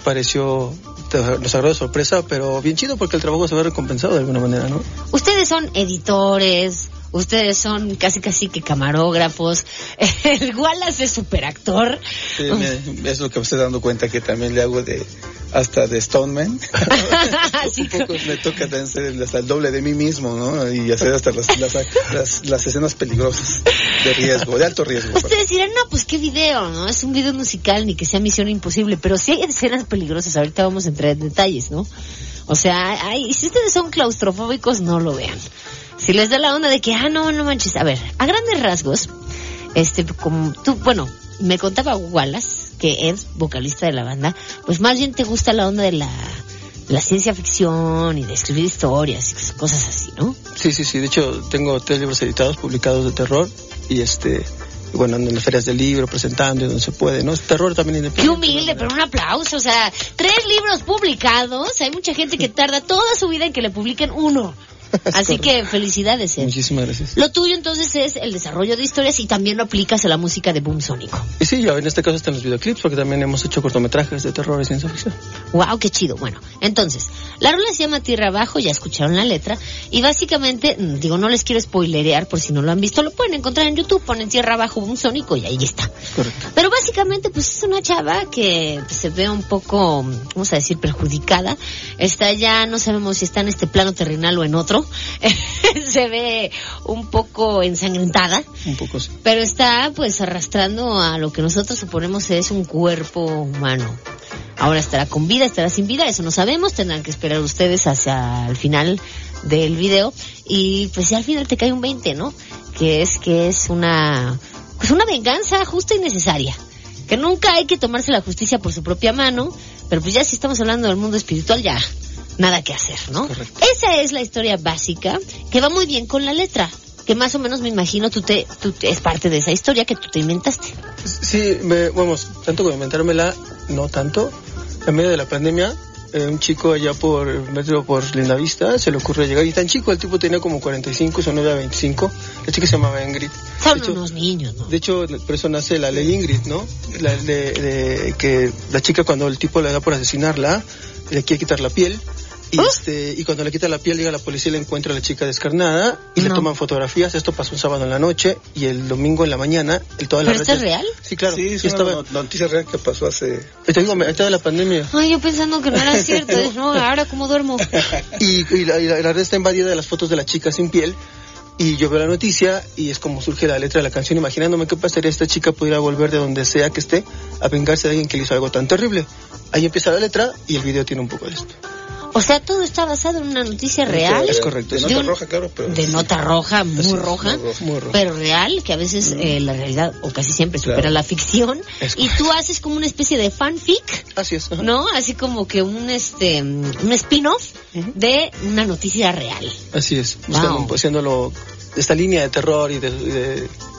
agradó de sorpresa, pero bien chido porque el trabajo se ve recompensado de alguna manera, ¿no? Ustedes son editores, ustedes son casi que camarógrafos, el Wallace es superactor. Sí, es lo que me estoy dando cuenta que también le hago hasta de Stoneman. Sí, un poco me toca hacer hasta el doble de mí mismo, ¿no? Y hacer hasta las escenas peligrosas, de riesgo, de alto riesgo. Ustedes dirán, no, pues qué video, ¿no? Es un video musical, ni que sea Misión Imposible, pero sí hay escenas peligrosas, ahorita vamos a entrar en detalles, ¿no? O sea, si ustedes son claustrofóbicos, no lo vean. Si les da la onda de que, no manches, a ver, a grandes rasgos, como tú, bueno, me contaba Wallace, que es vocalista de la banda, pues más bien te gusta la onda de la ciencia ficción y de escribir historias y cosas así, ¿no? Sí, de hecho tengo 3 libros editados, publicados de terror, y bueno, ando en las ferias del libro, presentando y donde se puede, ¿no? Es terror también independiente. Qué humilde, pero un aplauso, o sea, 3 libros publicados, hay mucha gente que tarda toda su vida en que le publiquen uno. Así que felicidades, Ed. Muchísimas gracias. Lo tuyo entonces es el desarrollo de historias y también lo aplicas a la música de Boom Sónico. Y sí, yo en este caso están los videoclips porque también hemos hecho cortometrajes de terror y ciencia ficción. Wow, qué chido. Bueno, entonces, la rola se llama Tierra Abajo, ya escucharon la letra y básicamente, no les quiero spoilerear por si no lo han visto, lo pueden encontrar en YouTube, ponen Tierra Abajo Boom Sónico y ahí está. Correcto. Pero básicamente pues es una chava que se ve un poco, vamos a decir, perjudicada. Está ya, no sabemos si está en este plano terrenal o en otro. Se ve un poco ensangrentada. Un poco sí. Pero está pues arrastrando a lo que nosotros suponemos es un cuerpo humano. Ahora estará con vida, estará sin vida, eso no sabemos, tendrán que esperar ustedes hacia el final del video. Y pues ya al final te cae un 20, ¿no? Que es una venganza justa y necesaria. Que nunca hay que tomarse la justicia por su propia mano, pero pues ya si estamos hablando del mundo espiritual ya nada que hacer, ¿no? Correcto. Esa es la historia básica que va muy bien con la letra, que más o menos me imagino tú es parte de esa historia que tú te inventaste. Sí, tanto como inventármela, no tanto. En medio de la pandemia, un chico allá por Lindavista se le ocurre llegar, y tan chico, el tipo tenía como 45, son 9 a 25, la chica se llamaba Ingrid. Son unos niños, ¿no? De hecho, por eso nace la ley Ingrid, ¿no? Que la chica, cuando el tipo le da por asesinarla, le quiere quitar la piel. Y cuando le quita la piel, llega la policía y le encuentra a la chica descarnada y le toman fotografías. Esto pasó un sábado en la noche y el domingo en la mañana. ¿Pero esto es real? Sí, claro. Sí, es una noticia real que pasó hace... Te digo, de la pandemia. Ay, yo pensando que no era cierto. No, ahora cómo duermo. Y la red está invadida de las fotos de la chica sin piel. Y yo veo la noticia y es como surge la letra de la canción, imaginándome qué pasaría si esta chica pudiera volver de donde sea que esté a vengarse de alguien que le hizo algo tan terrible. Ahí empieza la letra y el video tiene un poco de esto. O sea, todo está basado en una noticia real. Es correcto. De nota roja, claro. Pero de nota roja, muy roja, pero real, que a veces la realidad, o casi siempre, supera la ficción. Y tú haces como una especie de fanfic. Así es. Ajá. ¿No? Así como que un spin-off de una noticia real. Así es. Buscando, haciéndolo, esta línea de terror y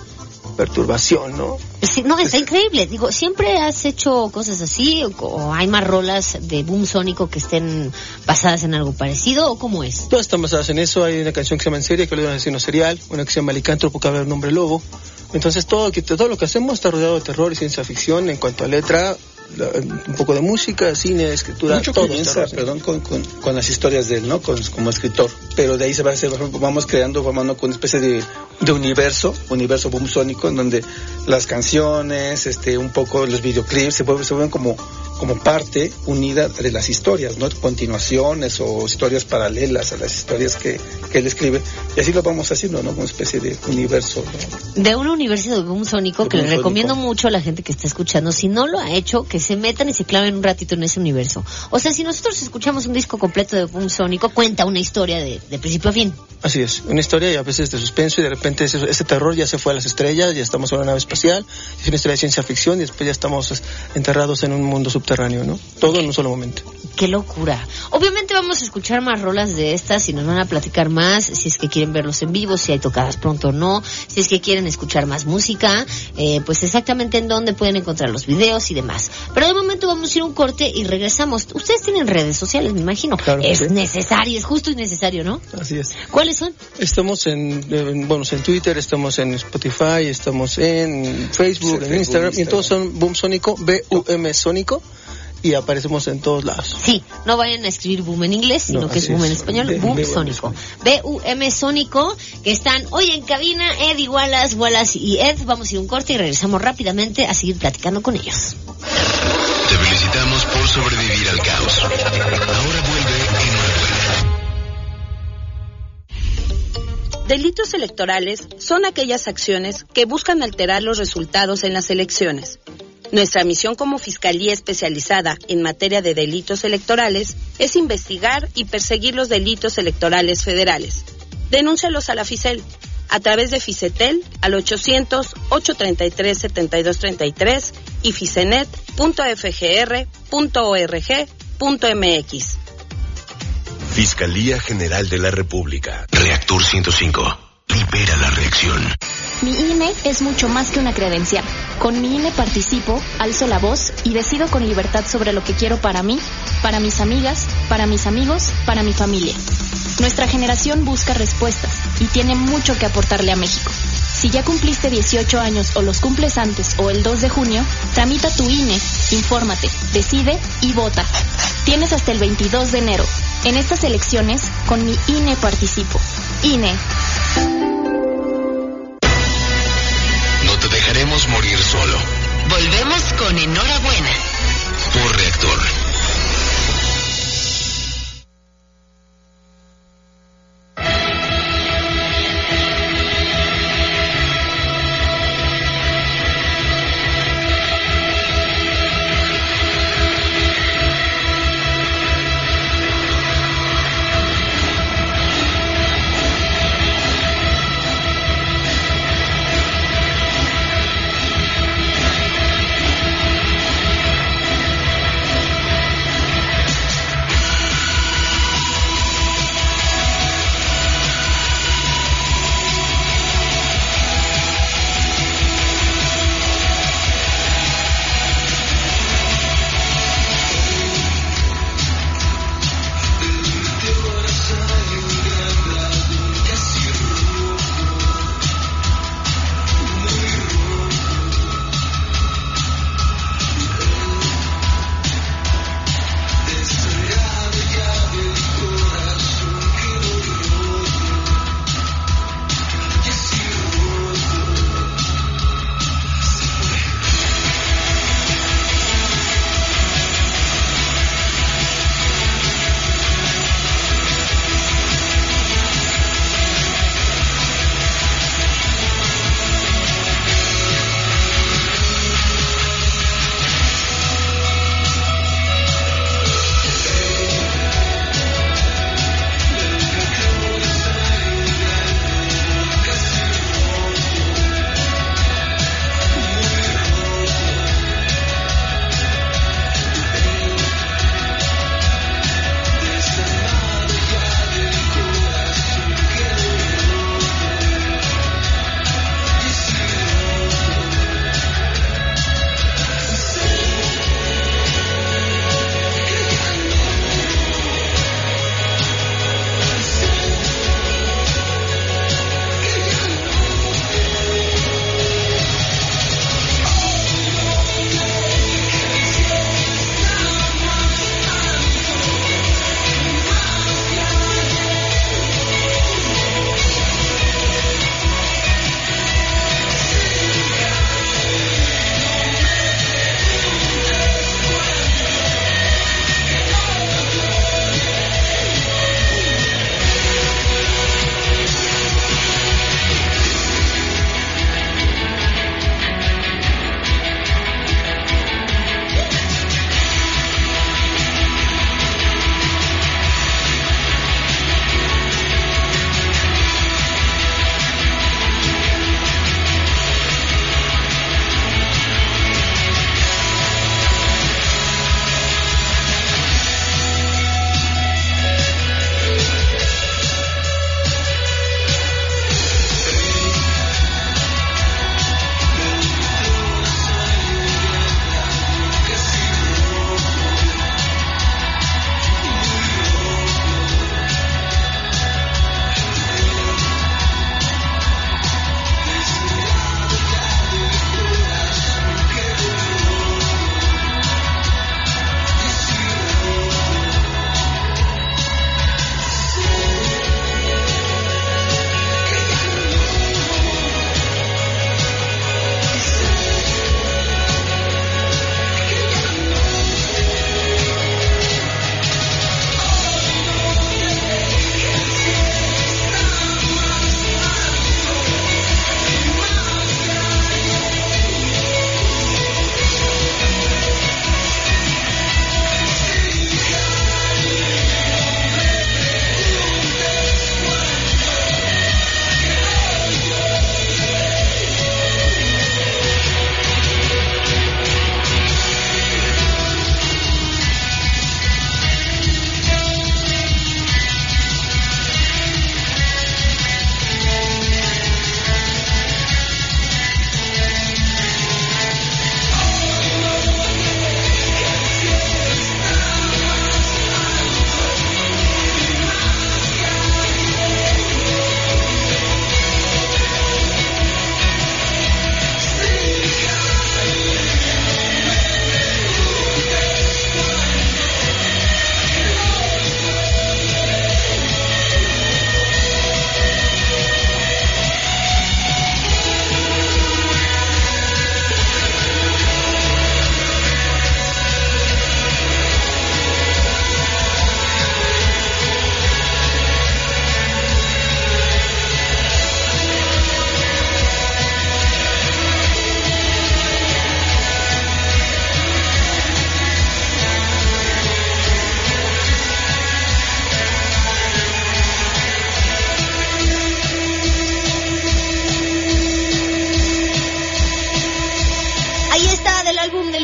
perturbación, ¿no? Sí, no, está increíble. Digo, ¿siempre has hecho cosas así? ¿O hay más rolas de Boom Sónico que estén basadas en algo parecido? ¿O cómo es? Todas están basadas en eso. Hay una canción que se llama En Serie, que habla de un asesino serial. Una que se llama Licántropo, que habla de un hombre lobo. Entonces todo lo que hacemos está rodeado de terror y ciencia ficción en cuanto a letra, un poco de música, cine, escritura. Mucho todo comienza, con las historias de él, ¿no? Como escritor. Pero de ahí vamos creando, formando con una especie de universo Boom Sónico, en donde las canciones, un poco los videoclips se vuelven como parte unida de las historias, ¿no? Continuaciones o historias paralelas a las historias que él escribe. Y así lo vamos haciendo, ¿no? Como una especie de universo, ¿no? De un universo de Boom Sónico que le recomiendo mucho a la gente que está escuchando. Si no lo ha hecho, que se metan y se claven un ratito en ese universo. O sea, si nosotros escuchamos un disco completo de Boom Sónico, cuenta una historia de principio a fin. Así es, una historia y a veces de suspenso, y de repente ese terror ya se fue a las estrellas, ya estamos en una nave espacial, es una historia de ciencia ficción, y después ya estamos enterrados en un mundo subterráneo, ¿no? Todo en un solo momento. ¡Qué locura! Obviamente vamos a escuchar más rolas de estas y nos van a platicar más, si es que quieren verlos en vivo, si hay tocadas pronto o no, si es que quieren escuchar más música, pues exactamente en dónde pueden encontrar los videos y demás. Pero de momento vamos a ir a un corte y regresamos. Ustedes tienen redes sociales, me imagino. Claro, es sí. necesario, es justo y necesario, ¿no? Así es. ¿Cuáles son? Estamos en Twitter, estamos en Spotify, estamos en Facebook, en Instagram, y todos son Boom Sónico, B-U-M Sónico, y aparecemos en todos lados. Sí, no vayan a escribir Boom en inglés, sino que es Boom en español, Boom Sónico. B-U-M Sónico, que están hoy en cabina, Eddie Wallace y Ed. Vamos a ir a un corte y regresamos rápidamente a seguir platicando con ellos. Te felicitamos por sobrevivir al caos. Ahora vuelve Enhorabuena. Delitos electorales son aquellas acciones que buscan alterar los resultados en las elecciones. Nuestra misión como Fiscalía Especializada en materia de delitos electorales es investigar y perseguir los delitos electorales federales. Denúncialos a la FICEL a través de Ficetel al 800-833-7233 y ficenet.fgr.org.mx. Fiscalía General de la República. Reactor 105. Libera la reacción. Mi INE es mucho más que una credencial. Con mi INE participo, alzo la voz y decido con libertad sobre lo que quiero para mí, para mis amigas, para mis amigos, para mi familia. Nuestra generación busca respuestas y tiene mucho que aportarle a México. Si ya cumpliste 18 años o los cumples antes o el 2 de junio, tramita tu INE, infórmate, decide y vota. Tienes hasta el 22 de enero. En estas elecciones, con mi INE participo. INE. No te dejaremos morir solo. Volvemos con Enhorabuena. Por Reactor.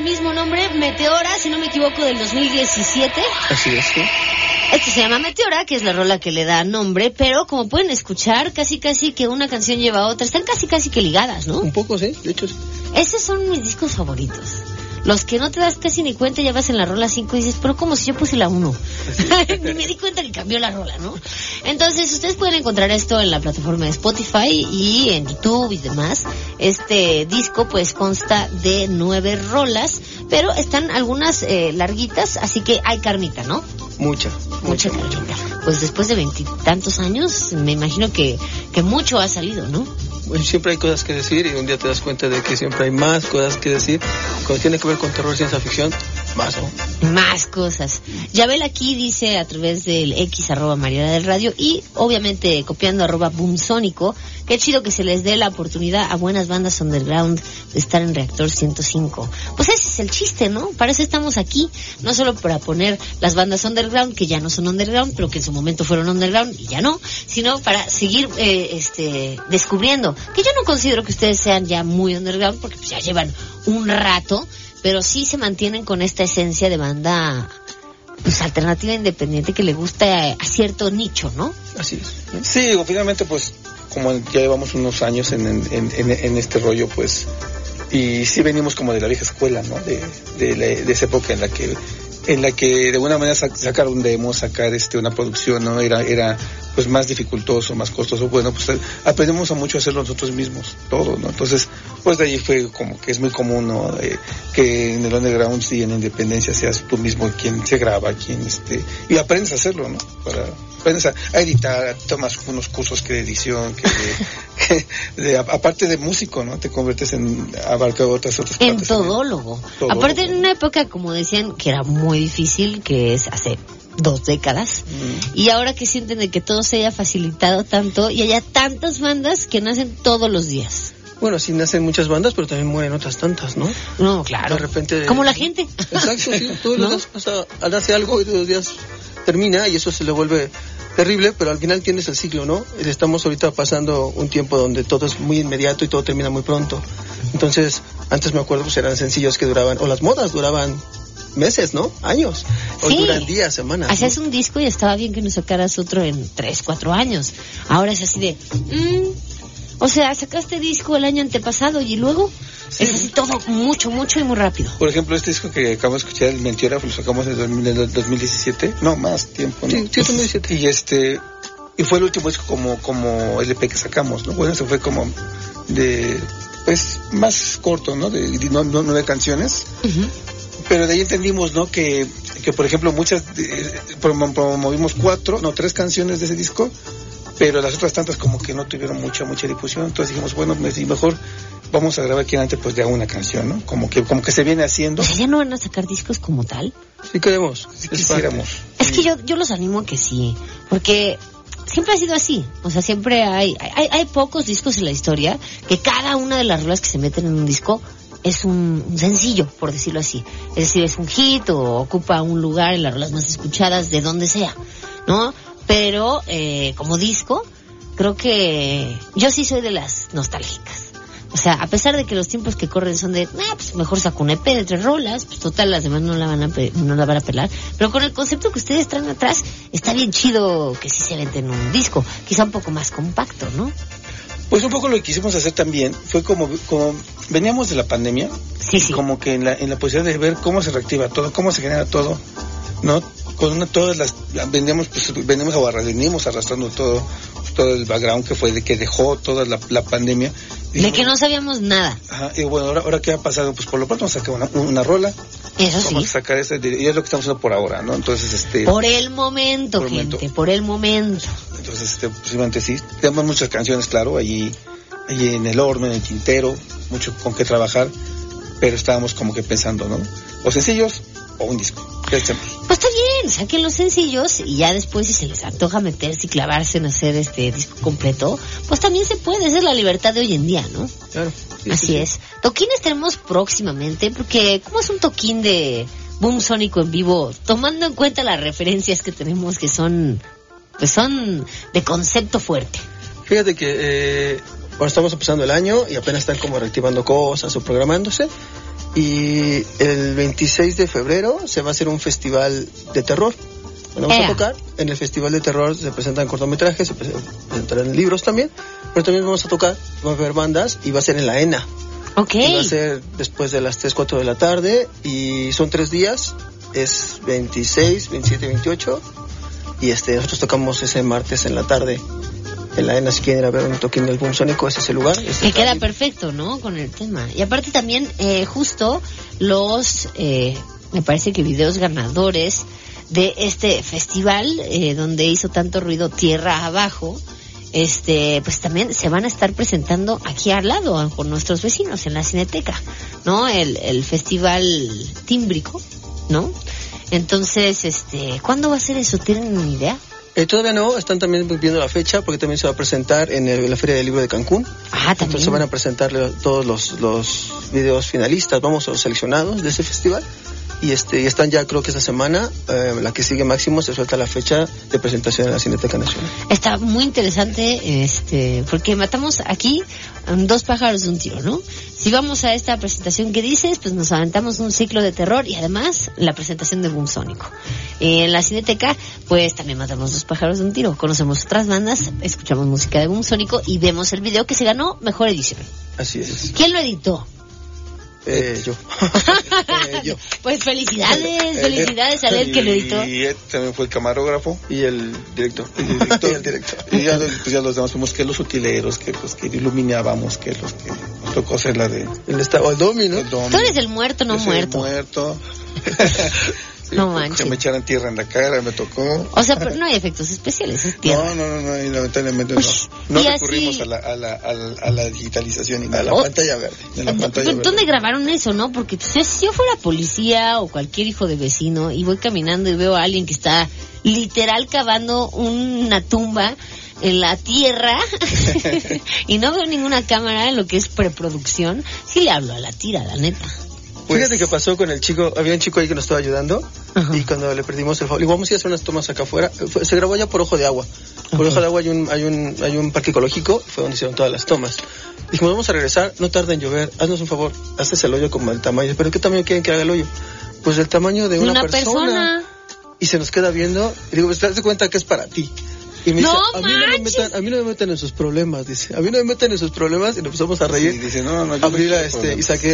mismo nombre, Meteora, si no me equivoco, del 2017. Así es, ¿sí? Este se llama Meteora, que es la rola que le da nombre, pero como pueden escuchar, casi que una canción lleva a otra. Están casi que ligadas, ¿no? Un poco, sí, de hecho sí. Esos son mis discos favoritos. Los que no te das casi ni cuenta, ya vas en la rola 5 y dices, pero como si yo puse la 1. Ni me di cuenta que cambió la rola, ¿no? Entonces, ustedes pueden encontrar esto en la plataforma de Spotify y en YouTube y demás. Este disco, pues, consta de 9 rolas, pero están algunas larguitas, así que hay carnita, ¿no? Mucha carnita. Pues después de 20 y tantos años, me imagino que mucho ha salido, ¿no? Bueno, siempre hay cosas que decir y un día te das cuenta de que siempre hay más cosas que decir. Cuando tiene que ver con terror y ciencia ficción, más, ¿no? Más cosas. Yabel aquí dice a través del X @Mariana del Radio y obviamente copiando @Boomsónico, qué chido que se les dé la oportunidad a buenas bandas underground de estar en Reactor 105. Pues ese es el chiste, ¿no? Para eso estamos aquí, no solo para poner las bandas underground, que ya no son underground, pero que en su momento fueron underground y ya no, sino para seguir descubriendo, que yo no considero que ustedes sean ya muy underground, porque pues ya llevan un rato, pero sí se mantienen con esta esencia de banda pues alternativa independiente que le gusta a cierto nicho, ¿no? Así es. Sí, finalmente pues como ya llevamos unos años en este rollo, pues, y sí venimos como de la vieja escuela, ¿no? De esa época en la que de alguna manera sacar un demo, sacar una producción, ¿no? Era pues más dificultoso, más costoso. Bueno, pues aprendemos a mucho a hacerlo nosotros mismos, todo, ¿no? Entonces, pues de ahí fue como que es muy común, ¿no? Que en el underground y en la independencia seas tú mismo quien se graba, y aprendes a hacerlo, ¿no? Aprendes a editar, tomas unos cursos de edición, aparte de músico, ¿no? Te conviertes en abarcar otras partes. En todólogo. Aparte en una época, como decían, que era muy difícil, que es hace 2 décadas, y ahora que sienten de que todo se haya facilitado tanto y haya tantas bandas que nacen todos los días. Bueno, sí nacen muchas bandas, pero también mueren otras tantas, ¿no? No, claro. De repente... Como la gente. Exacto, sí. Todos los días hace algo y todos los días termina y eso se le vuelve terrible, pero al final tienes el ciclo, ¿no? Estamos ahorita pasando un tiempo donde todo es muy inmediato y todo termina muy pronto. Entonces, antes me acuerdo, pues eran sencillos que duraban, o las modas duraban meses, ¿no? Años. Hoy sí, duran días, semanas. Hacías ¿no? un disco y estaba bien que no sacaras otro en 3, 4 años. Ahora es así de... o sea, sacaste disco el año antepasado y luego... Sí. Es así todo mucho y muy rápido. Por ejemplo, este disco que acabamos de escuchar, el Meteora, lo sacamos en el 2017. No, más tiempo, ¿no? Sí, 2017. Y fue el último disco como LP que sacamos, ¿no? Bueno, se fue como de... pues más corto, ¿no? De 9 canciones. Uh-huh. Pero de ahí entendimos, ¿no? Que por ejemplo, promovimos 3 canciones de ese disco, pero las otras tantas como que no tuvieron mucha difusión. Entonces dijimos, bueno, mejor vamos a grabar aquí adelante pues de una canción, ¿no? Como que se viene haciendo. O sea, ¿ya no van a sacar discos como tal? Sí queremos, sí quisiéramos. Es que yo los animo a que sí, porque siempre ha sido así. O sea, siempre hay pocos discos en la historia que cada una de las rolas que se meten en un disco es un sencillo, por decirlo así. Es decir, es un hit o ocupa un lugar en las rolas más escuchadas de donde sea, ¿no? Pero como disco, creo que yo sí soy de las nostálgicas. O sea, a pesar de que los tiempos que corren son de, pues mejor saco un EP de 3 rolas, pues total, las demás no la van a pelar. Pero con el concepto que ustedes traen atrás, está bien chido que sí se venden un disco, quizá un poco más compacto, ¿no? Pues un poco lo que quisimos hacer también fue como veníamos de la pandemia, sí. Como que en la posibilidad de ver cómo se reactiva todo, cómo se genera todo, ¿no? Venimos arrastrando todo el background que fue de que dejó toda la pandemia. De que no sabíamos nada. Ajá, y bueno, ahora qué ha pasado, pues por lo pronto vamos a sacar una rola. Eso sí. Vamos a sacar esa, y es lo que estamos haciendo por ahora, ¿no? Entonces, por el momento, por el momento. Entonces, posiblemente sí. Tenemos muchas canciones, claro, allí en el horno, en el tintero, mucho con qué trabajar, pero estábamos como que pensando, ¿no? O sencillos o un disco. Pues está bien, saquen los sencillos y ya después si se les antoja meterse y clavarse en hacer este disco completo, pues también se puede, esa es la libertad de hoy en día, ¿no? Claro. Sí, así es. Toquines tenemos próximamente, porque ¿cómo es un toquín de Boomsónico en vivo? Tomando en cuenta las referencias que tenemos que son de concepto fuerte. Fíjate que estamos empezando el año y apenas están como reactivando cosas o programándose. Y el 26 de febrero se va a hacer un festival de terror. Vamos a tocar. En el festival de terror se presentan cortometrajes, se presentarán libros también, pero también vamos a tocar, va a haber bandas y va a ser en la ENA. Okay. Va a ser después de las 3, 4 de la tarde y son 3 días, es 26, 27, 28 y nosotros tocamos ese martes en la tarde en la ENA. Si quieren ir a ver un toquín del Boom Sónico, ese es el lugar. Que queda perfecto, ¿no? Con el tema. Y aparte también justo los, me parece que videos ganadores de este festival, donde hizo tanto ruido Tierra Abajo, pues también se van a estar presentando aquí al lado con nuestros vecinos en la Cineteca, ¿no? El festival tímbrico, ¿no? Entonces, ¿cuándo va a ser eso? ¿Tienen una idea? Todavía no, están también viendo la fecha porque también se va a presentar en la Feria del Libro de Cancún. Ah, también. Entonces se van a presentar todos los videos finalistas, vamos, a los seleccionados de ese festival. Y están ya, creo que esta semana, la que sigue máximo, se suelta la fecha de presentación en la Cineteca Nacional. Está muy interesante, porque matamos aquí 2 pájaros de un tiro, ¿no? Si vamos a esta presentación que dices, pues nos aventamos un ciclo de terror y además la presentación de Boom Sónico. En la Cineteca, pues también matamos 2 pájaros de un tiro. Conocemos otras bandas, escuchamos música de Boom Sónico y vemos el video que se ganó Mejor Edición. Así es. ¿Quién lo editó? Yo. Yo. Pues felicidades a él que lo editó. Y él también fue el camarógrafo y el director. Y ya los demás fuimos que los utileros, que iluminábamos, que los que nos tocó hacer la de... el domi, ¿no? Tú eres el muerto, no muerto. No manches. Que me echaran tierra en la cara, me tocó. O sea, pero no hay efectos especiales, es tierra. No, y lamentablemente no recurrimos a la digitalización y a la pantalla verde. ¿Dónde grabaron eso, no? Porque si yo fuera policía o cualquier hijo de vecino y voy caminando y veo a alguien que está literal cavando una tumba en la tierra y no veo ninguna cámara en lo que es preproducción, sí le hablo a la tira, la neta. Fíjate qué pasó con el chico, había un chico ahí que nos estaba ayudando. Ajá. Y cuando le perdimos el favor, vamos a ir a hacer unas tomas acá afuera, se grabó ya por Ojo de Agua. Por Ojo de Agua hay un parque ecológico, fue donde hicieron todas las tomas. Dijimos, vamos a regresar, no tarda en llover, haznos un favor, haces el hoyo como el tamaño. ¿Pero qué tamaño quieren que haga el hoyo? Pues el tamaño de una persona. Y se nos queda viendo, y digo, pues te das cuenta que es para ti. Y me dice, a mí no me metan en sus problemas, dice. A mí no me metan en sus problemas. Y nos empezamos a reír. Y dice, no, y saqué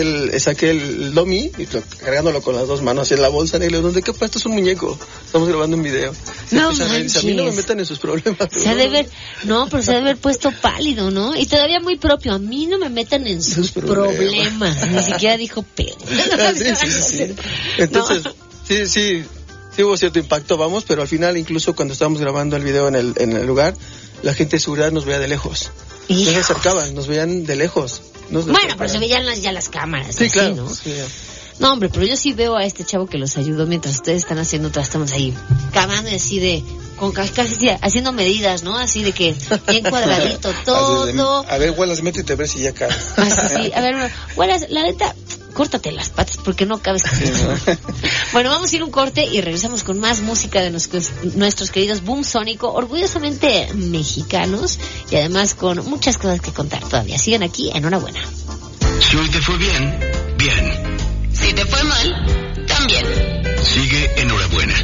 el domi, y cargándolo con las 2 manos en la bolsa. Y le digo, ¿dónde qué pasa? Esto es un muñeco. Estamos grabando un video. Dice, a mí no me metan en sus problemas. Se ha de ver, pero se ha de haber puesto pálido, ¿no? Y todavía muy propio. A mí no me metan en sus problemas. Ni siquiera dijo pedo. Sí. Entonces, sí. Sí hubo cierto impacto, pero al final, incluso cuando estábamos grabando el video en el lugar, la gente de seguridad nos veía de lejos. No se acercaban, nos veían de lejos. Pero se veían ya las cámaras. Sí, así, claro. ¿No? Sí, no, hombre, pero yo sí veo a este chavo que los ayudó mientras ustedes están haciendo otras tomas ahí, cavando y así casi haciendo medidas, ¿no? Así de que bien cuadradito todo. A ver, Wallace, métete a ver si ya cabe. Así, a ver, Wallace, la neta, córtate las patas porque no cabes. Sí, ¿no? Bueno, vamos a ir un corte y regresamos con más música de nuestros queridos Boom Sónico, orgullosamente mexicanos y además con muchas cosas que contar todavía. Sigan aquí, enhorabuena. Si hoy te fue bien, bien. Si te fue mal, también. Sigue enhorabuena.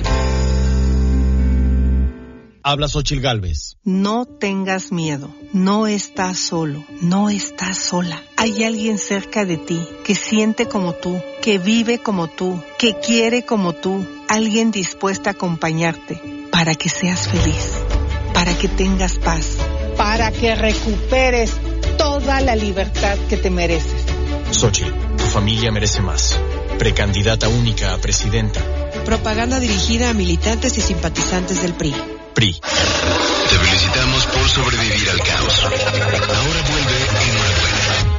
Habla Xóchitl Gálvez. No tengas miedo, no estás solo, no estás sola. Hay alguien cerca de ti que siente como tú, que vive como tú, que quiere como tú. Alguien dispuesto a acompañarte para que seas feliz, para que tengas paz, para que recuperes toda la libertad que te mereces. Xóchitl, tu familia merece más. Precandidata única a presidenta. Propaganda dirigida a militantes y simpatizantes del PRI. PRI. Te felicitamos por sobrevivir al caos. Ahora vuelve enhorabuena.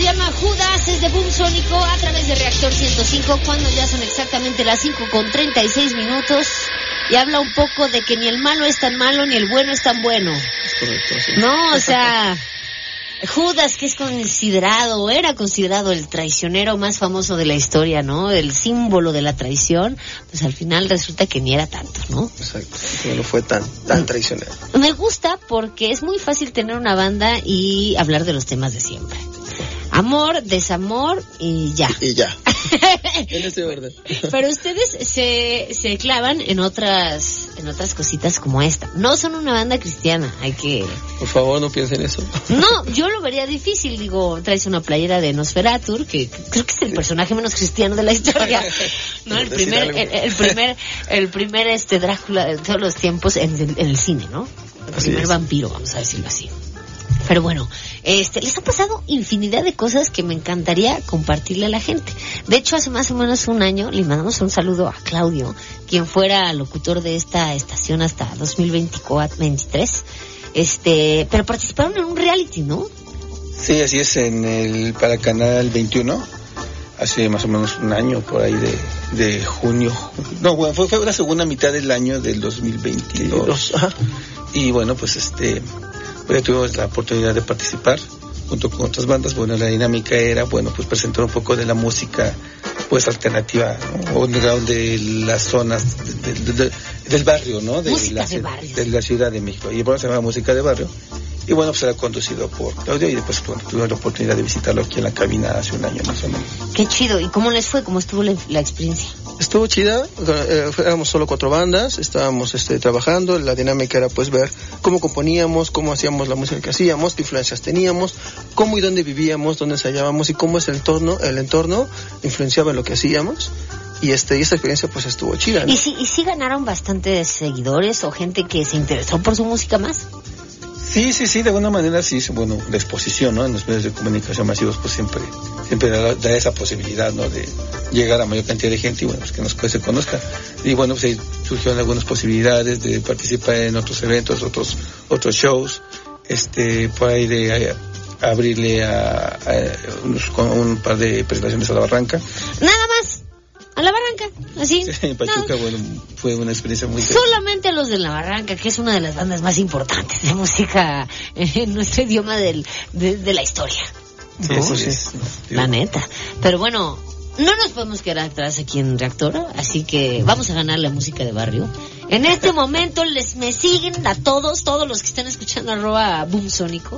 se llama Judas, es de Boom Sónico a través de Reactor 105, cuando ya son exactamente las 5:36 y habla un poco de que ni el malo es tan malo ni el bueno es tan bueno. Es correcto, sí. No, o sea, Judas, que era considerado el traicionero más famoso de la historia, ¿no? El símbolo de la traición, pues al final resulta que ni era tanto, ¿no? Exacto, que no fue tan traicionero. Me gusta porque es muy fácil tener una banda y hablar de los temas de siempre. Amor, desamor y ya. Y ya. En ese orden. Pero ustedes se clavan en otras cositas como esta. No son una banda cristiana, hay que... Por favor, no piensen eso. No, yo lo vería difícil. Digo, traes una playera de Nosferatu, que creo que es el personaje menos cristiano de la historia. ¿No? El primer Drácula de todos los tiempos en el cine, ¿no? El primer vampiro, vamos a decirlo así. Pero bueno, les ha pasado infinidad de cosas que me encantaría compartirle a la gente. De hecho, hace más o menos un año le mandamos un saludo a Claudio, quien fuera locutor de esta estación hasta 2023. Pero participaron en un reality, ¿no? Sí, así es, para Canal 21, hace más o menos un año, por ahí de junio. No, bueno, fue la segunda mitad del año del 2022. Ajá. Y bueno, pues pues tuvimos la oportunidad de participar junto con otras bandas. Bueno, la dinámica era, bueno, pues presentar un poco de la música, pues alternativa, ¿no? Underground de las zonas del barrio, ¿no? Música de barrio. De la Ciudad de México. Y el programa se llama Música de Barrio. Y bueno, pues era conducido por Claudio y después tuve la oportunidad de visitarlo aquí en la cabina hace un año más o menos. Qué chido. ¿Y cómo les fue? ¿Cómo estuvo la experiencia? Estuvo chida, éramos solo 4 bandas, estábamos trabajando, la dinámica era pues ver cómo componíamos, cómo hacíamos la música que hacíamos, qué influencias teníamos, cómo y dónde vivíamos, dónde ensayábamos y cómo el entorno influenciaba en lo que hacíamos. Y esta experiencia pues estuvo chida, ¿no? ¿Y sí ganaron bastantes seguidores o gente que se interesó por su música más? Sí, de alguna manera sí, bueno, la exposición, ¿no? En los medios de comunicación masivos pues siempre da esa posibilidad, ¿no? De llegar a mayor cantidad de gente y bueno, pues que se conozca. Y bueno, pues ahí surgieron algunas posibilidades de participar en otros eventos, otros shows, por ahí de abrirle a un par de presentaciones a La Barranca. Nada más. A La Barranca, así. Sí, en Pachuca, bueno, fue una experiencia muy solamente a los de La Barranca, que es una de las bandas más importantes de música en nuestro idioma de la historia. Sí, eso sí. La neta. Pero bueno, no nos podemos quedar atrás aquí en Reactor, así que vamos a ganar la música de barrio. En este momento me siguen a todos los que están escuchando @Boom Sónico,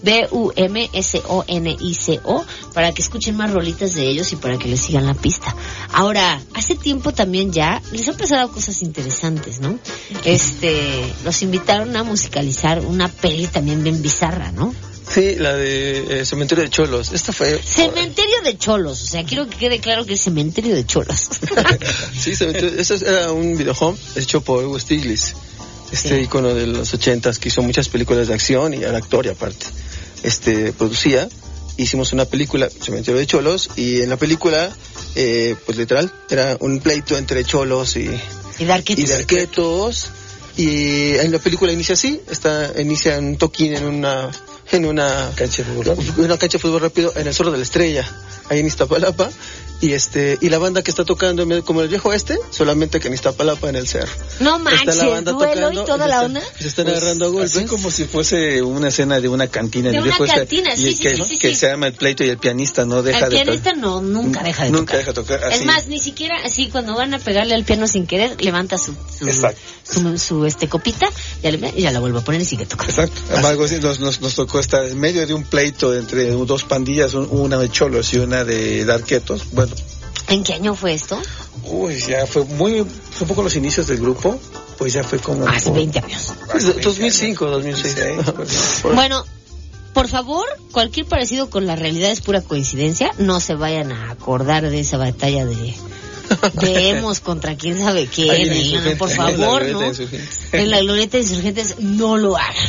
BUMSONICO, para que escuchen más rolitas de ellos y para que les sigan la pista. Ahora, hace tiempo también ya les han pasado cosas interesantes, ¿no? Los invitaron a musicalizar una peli también bien bizarra, ¿no? Sí, la de Cementerio de Cholos. Esta fue... Cementerio de Cholos, o sea, quiero que quede claro que es Cementerio de Cholos. Sí, eso era un videohome hecho por Hugo Stiglitz, ícono de los 80s, que hizo muchas películas de acción y era actor y aparte producía. Hicimos una película, Cementerio de Cholos, y en la película, pues literal, era un pleito entre cholos y darquetos. Y en la película inicia así, inicia un toquín en una cancha de fútbol rápido en el Cerro de la Estrella, ahí en Iztapalapa, y la banda que está tocando como el viejo solamente que en Iztapalapa en el cerro. No manches, duelo tocando, y toda la onda. Se están agarrando a golpes. Así como si fuese una escena de una cantina en el viejo sí, que se llama el pleito y el pianista no deja de tocar. El pianista nunca deja de nunca deja de tocar. Así. Es más, ni siquiera así cuando van a pegarle al piano sin querer, levanta su copita y ya la vuelve a poner y sigue tocando. Exacto. Algo así nos tocó estar en medio de un pleito entre 2 pandillas, una de cholos y una de darquetos. Bueno. ¿En qué año fue esto? Uy, ya fue un poco los inicios del grupo, pues ya fue como... Hace 20 años. 2005, 2006. Bueno, por favor, cualquier parecido con la realidad es pura coincidencia. No se vayan a acordar de esa batalla de Hemos contra quién sabe quién. Por favor, ¿no? En la glorieta de Insurgentes, no lo hagan.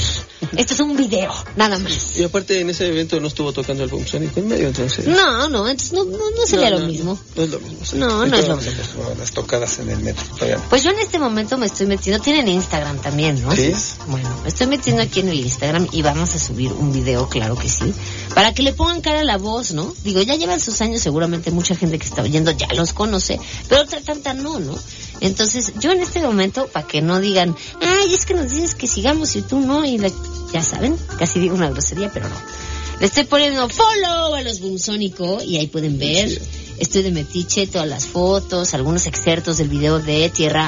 Esto es un video, nada más. Y aparte en ese evento no estuvo tocando el Boom Sónico en medio, entonces... No, entonces no sería lo mismo. No es lo mismo. Sí. No es lo mismo. Las tocadas en el metro, todavía no. Pues yo en este momento me estoy metiendo, tienen Instagram también, ¿no? Sí. Bueno, me estoy metiendo aquí en el Instagram y vamos a subir un video, claro que sí, para que le pongan cara a la voz, ¿no? Digo, ya llevan sus años, seguramente mucha gente que está oyendo ya los conoce, pero otra tanta no. Entonces, yo en este momento, para que no digan, ay, es que nos dices que sigamos y tú no, ya saben, casi digo una grosería, pero no. Le estoy poniendo follow a los Boom Sónico y ahí pueden ver. Sí. Estoy de metiche, todas las fotos, algunos excertos del video de Tierra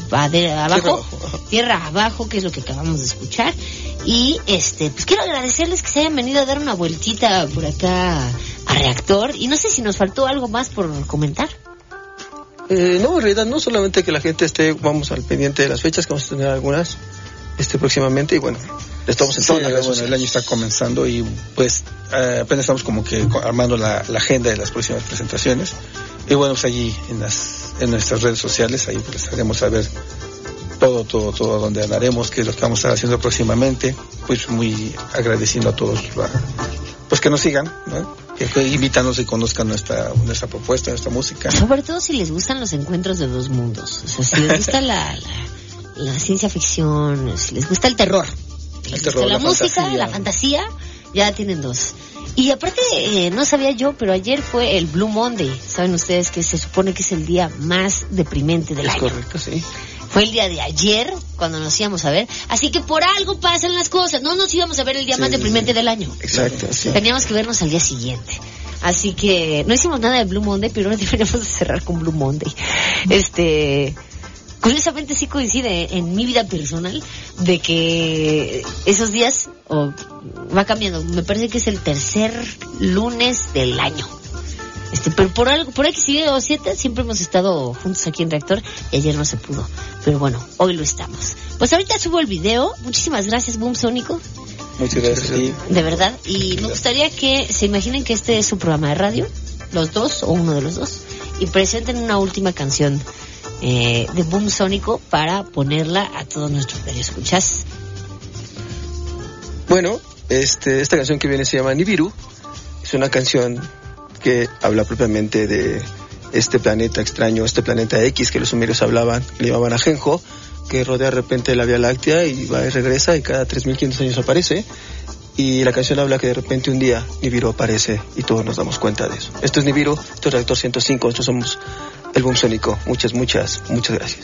Abajo, que es lo que acabamos de escuchar. Y pues quiero agradecerles que se hayan venido a dar una vueltita por acá a Reactor. Y no sé si nos faltó algo más por comentar. No, en realidad no, solamente que la gente vamos al pendiente de las fechas, que vamos a tener algunas próximamente, y bueno, estamos en todas las redes sociales. El año está comenzando y pues apenas estamos como que armando la agenda de las próximas presentaciones, y bueno, pues allí en nuestras redes sociales, ahí pues haremos saber todo donde andaremos, qué es lo que vamos a estar haciendo próximamente, pues muy agradeciendo a todos pues que nos sigan, ¿no? Que invítanos y conozcan nuestra propuesta, nuestra música. Sobre todo si les gustan los encuentros de dos mundos. O sea, si les gusta la ciencia ficción, si les gusta el terror, si les gusta la música, la fantasía, ya tienen dos. Y aparte, no sabía yo, pero ayer fue el Blue Monday. Saben ustedes que se supone que es el día más deprimente del año. Es correcto, sí. Fue el día de ayer cuando nos íbamos a ver. Así que por algo pasan las cosas. No nos íbamos a ver el día más deprimente del año. Exacto, sí. Teníamos que vernos al día siguiente. Así que no hicimos nada de Blue Monday, pero ahora deberíamos de cerrar con Blue Monday. Curiosamente sí coincide en mi vida personal de que esos días va cambiando. Me parece que es el tercer lunes del año. Pero por X y o 7 siempre hemos estado juntos aquí en Reactor y ayer no se pudo. Pero bueno, hoy lo estamos. Pues ahorita subo el video. Muchísimas gracias, Boom Sónico. Muchas gracias. De verdad. Y me gustaría que se imaginen que este es su programa de radio, los dos o uno de los dos, y presenten una última canción de Boom Sónico para ponerla a todos nuestros radioescuchas. Bueno, esta canción que viene se llama Nibiru. Es una canción que habla propiamente de este planeta extraño, este planeta X que los sumerios le llamaban Ajenjo, que rodea de repente la Vía Láctea y va y regresa y cada 3.500 años aparece. Y la canción habla que de repente un día Nibiru aparece y todos nos damos cuenta de eso. Esto es Nibiru, esto es Reactor 105, nosotros somos el Boom Sónico. Muchas gracias.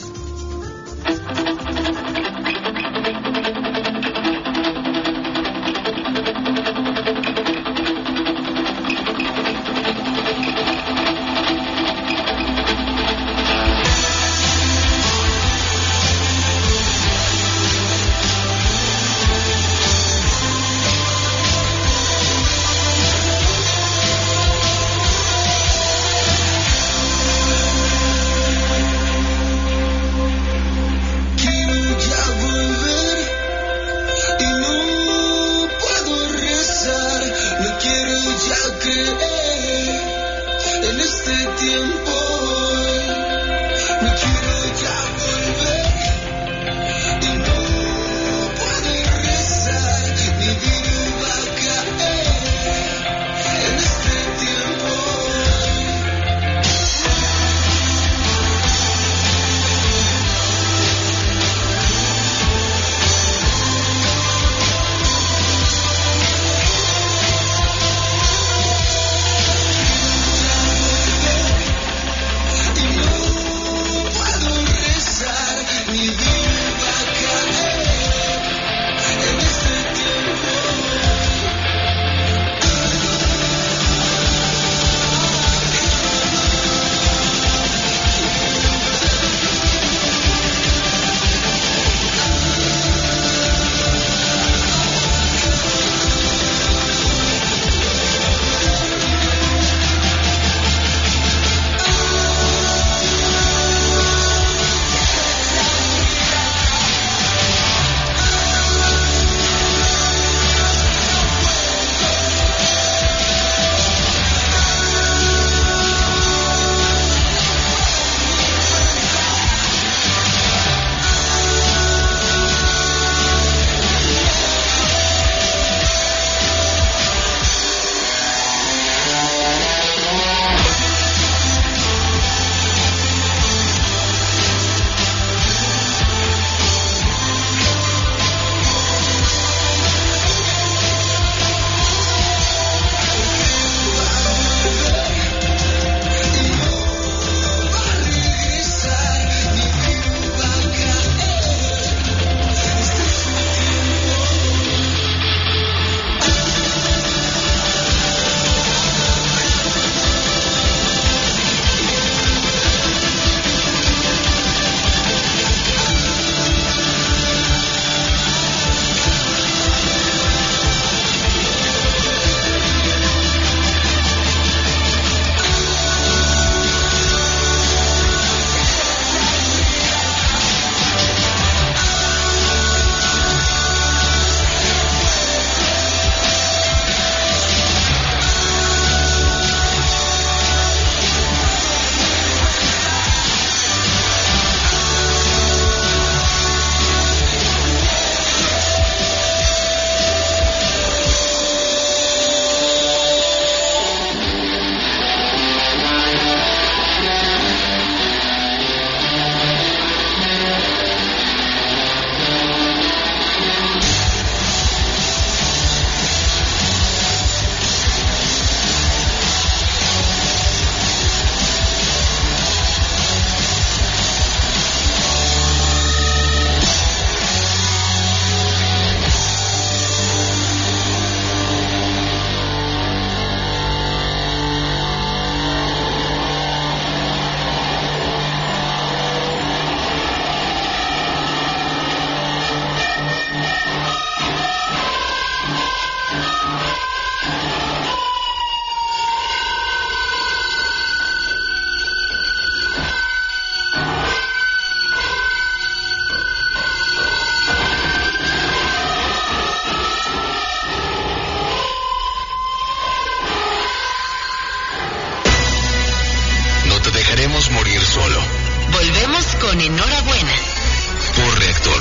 con Enhorabuena. Por Reactor.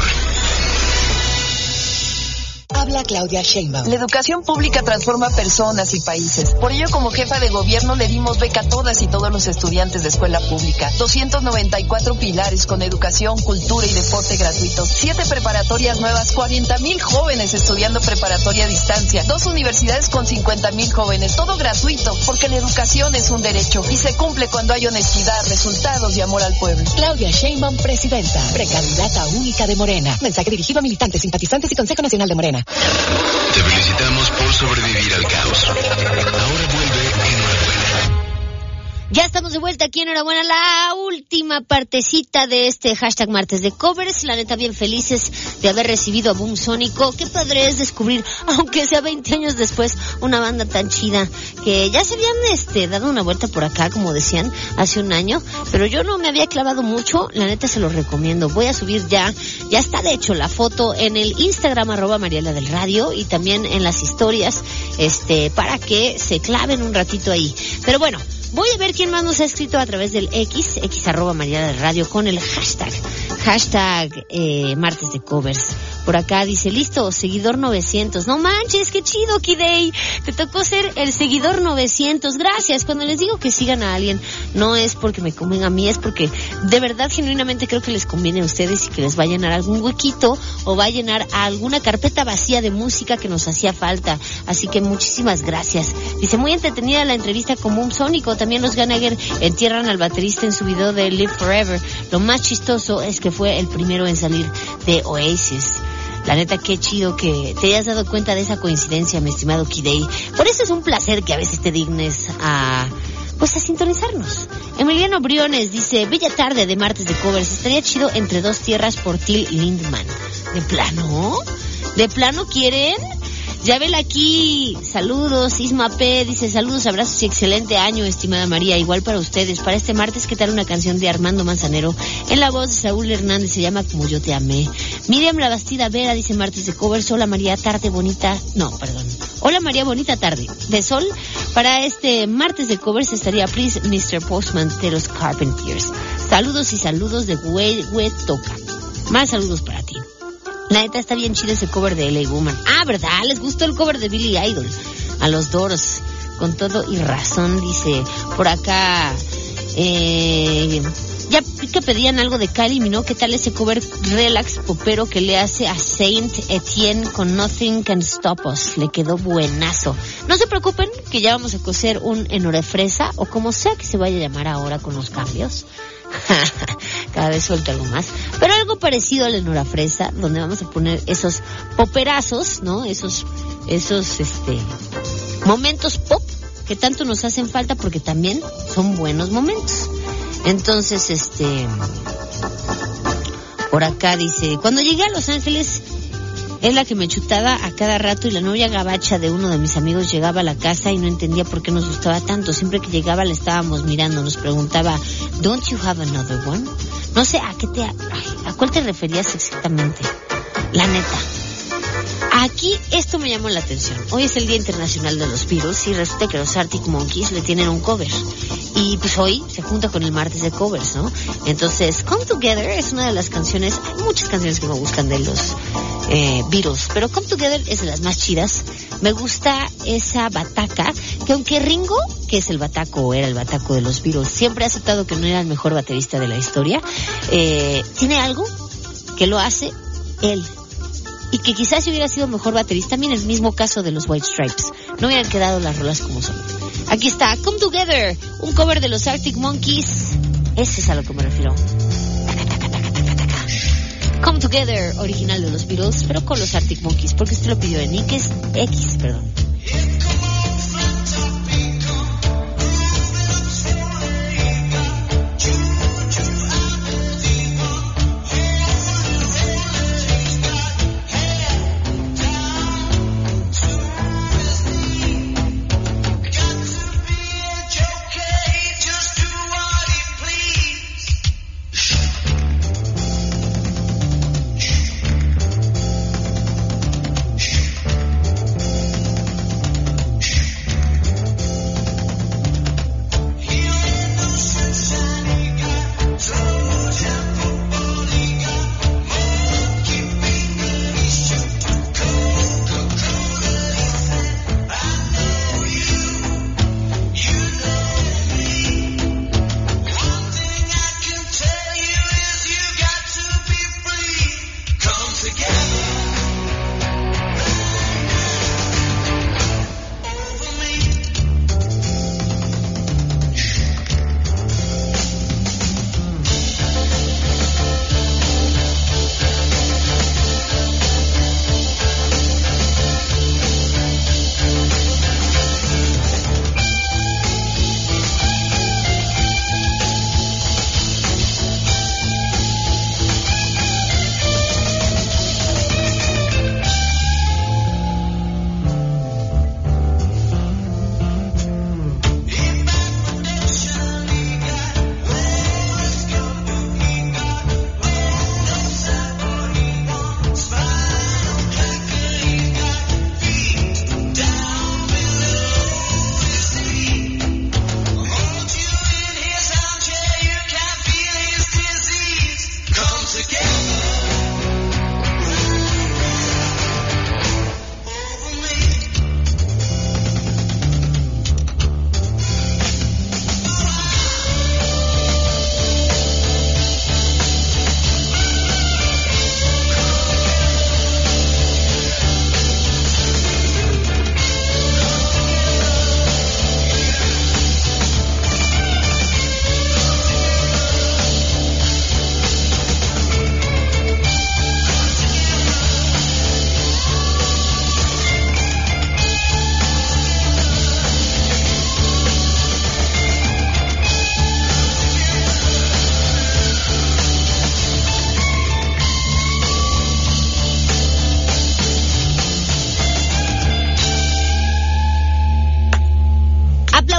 Habla Claudia Sheinbaum. La educación pública transforma personas y países. Por ello, como jefa de gobierno, le dimos beca a todas y todos los estudiantes de escuela pública. 294 pilares con educación, cultura y deporte gratuitos. 7 preparatorias nuevas, 40,000 jóvenes estudiando preparatoria a distancia. 2 universidades con 50,000 jóvenes. Todo gratuito, porque la educación es un derecho y se cumple cuando hay honestidad, resultados y amor al pueblo. Claudia Sheinbaum, presidenta, precandidata única de Morena. Mensaje dirigido a militantes, simpatizantes y Consejo Nacional de Morena. Te felicitamos por sobrevivir al caos. Ahora vuelve Enhorabuena. Ya estamos de vuelta aquí en Enhorabuena, la última partecita de este hashtag martes de covers. La neta, bien felices de haber recibido a Boom Sónico. Qué padre es descubrir, aunque sea 20 años después, una banda tan chida que ya se habían dado una vuelta por acá, como decían, hace un año, pero yo no me había clavado mucho. La neta, se los recomiendo. Voy a subir ya está de hecho la foto en el Instagram @Mariela del Radio y también en las historias, para que se claven un ratito ahí. Pero bueno, voy a ver quién más nos ha escrito a través del X @Mariela del Radio con el hashtag martes de covers. Por acá dice, listo, seguidor 900. No manches, qué chido, Kidei. Te tocó ser el seguidor 900. Gracias. Cuando les digo que sigan a alguien, no es porque me convenga a mí, es porque de verdad, genuinamente creo que les conviene a ustedes y que les va a llenar algún huequito o va a llenar alguna carpeta vacía de música que nos hacía falta. Así que muchísimas gracias. Dice, muy entretenida la entrevista con Boom Sónico. También los Gallagher entierran al baterista en su video de Live Forever. Lo más chistoso es que fue el primero en salir de Oasis. La neta, qué chido que te hayas dado cuenta de esa coincidencia, mi estimado Kidei. Por eso es un placer que a veces te dignes a sintonizarnos. Emiliano Briones dice, bella tarde de martes de covers. Estaría chido Entre Dos Tierras por Till Lindemann. ¿De plano? ¿De plano quieren? Ya vela aquí, saludos, Isma P. dice, saludos, abrazos y excelente año, estimada María, igual para ustedes. Para este martes, ¿qué tal una canción de Armando Manzanero? En la voz de Saúl Hernández, se llama Como Yo Te Amé. Miriam La Bastida Vera dice, martes de covers, hola María, tarde bonita, hola María, bonita tarde, de sol. Para este martes de covers estaría Please Mr. Postman de los Carpenters. Saludos y saludos de Huetoca. Más saludos para ti. La neta, está bien chido ese cover de LA Woman. Ah, ¿verdad? ¿Les gustó el cover de Billy Idol? A los Doors. Con todo y razón, dice por acá. Ya que pedían algo de Kylie Minogue, ¿qué tal ese cover relax popero que le hace a Saint Etienne con Nothing Can Stop Us? Le quedó buenazo. No se preocupen, que ya vamos a coser un Enorefresa, o como sea que se vaya a llamar ahora con los cambios. Cada vez suelto algo más, pero algo parecido a la Enorafresa, donde vamos a poner esos poperazos, ¿no? Esos momentos pop que tanto nos hacen falta, porque también son buenos momentos. Entonces, por acá dice, cuando llegué a Los Ángeles es la que me chutaba a cada rato, y la novia gabacha de uno de mis amigos llegaba a la casa y no entendía por qué nos gustaba tanto. Siempre que llegaba la estábamos mirando, nos preguntaba, ¿Don't you have another one? No sé a cuál te referías exactamente, la neta. Aquí esto me llamó la atención. Hoy es el Día Internacional de los Beatles y resulta que los Arctic Monkeys le tienen un cover. Y pues hoy se junta con el martes de covers, ¿no? Entonces, Come Together es una de las canciones, hay muchas canciones que me gustan de los Beatles, pero Come Together es de las más chidas. Me gusta esa bataca, que aunque Ringo, que es el bataco o era el bataco de los Beatles, siempre ha aceptado que no era el mejor baterista de la historia, tiene algo que lo hace él. Y que quizás si hubiera sido mejor baterista, también el mismo caso de los White Stripes, no hubieran quedado las rolas como son. Aquí está, Come Together, un cover de los Arctic Monkeys. Ese es a lo que me refiero. Come Together, original de los Beatles, pero con los Arctic Monkeys, porque usted lo pidió en X, perdón.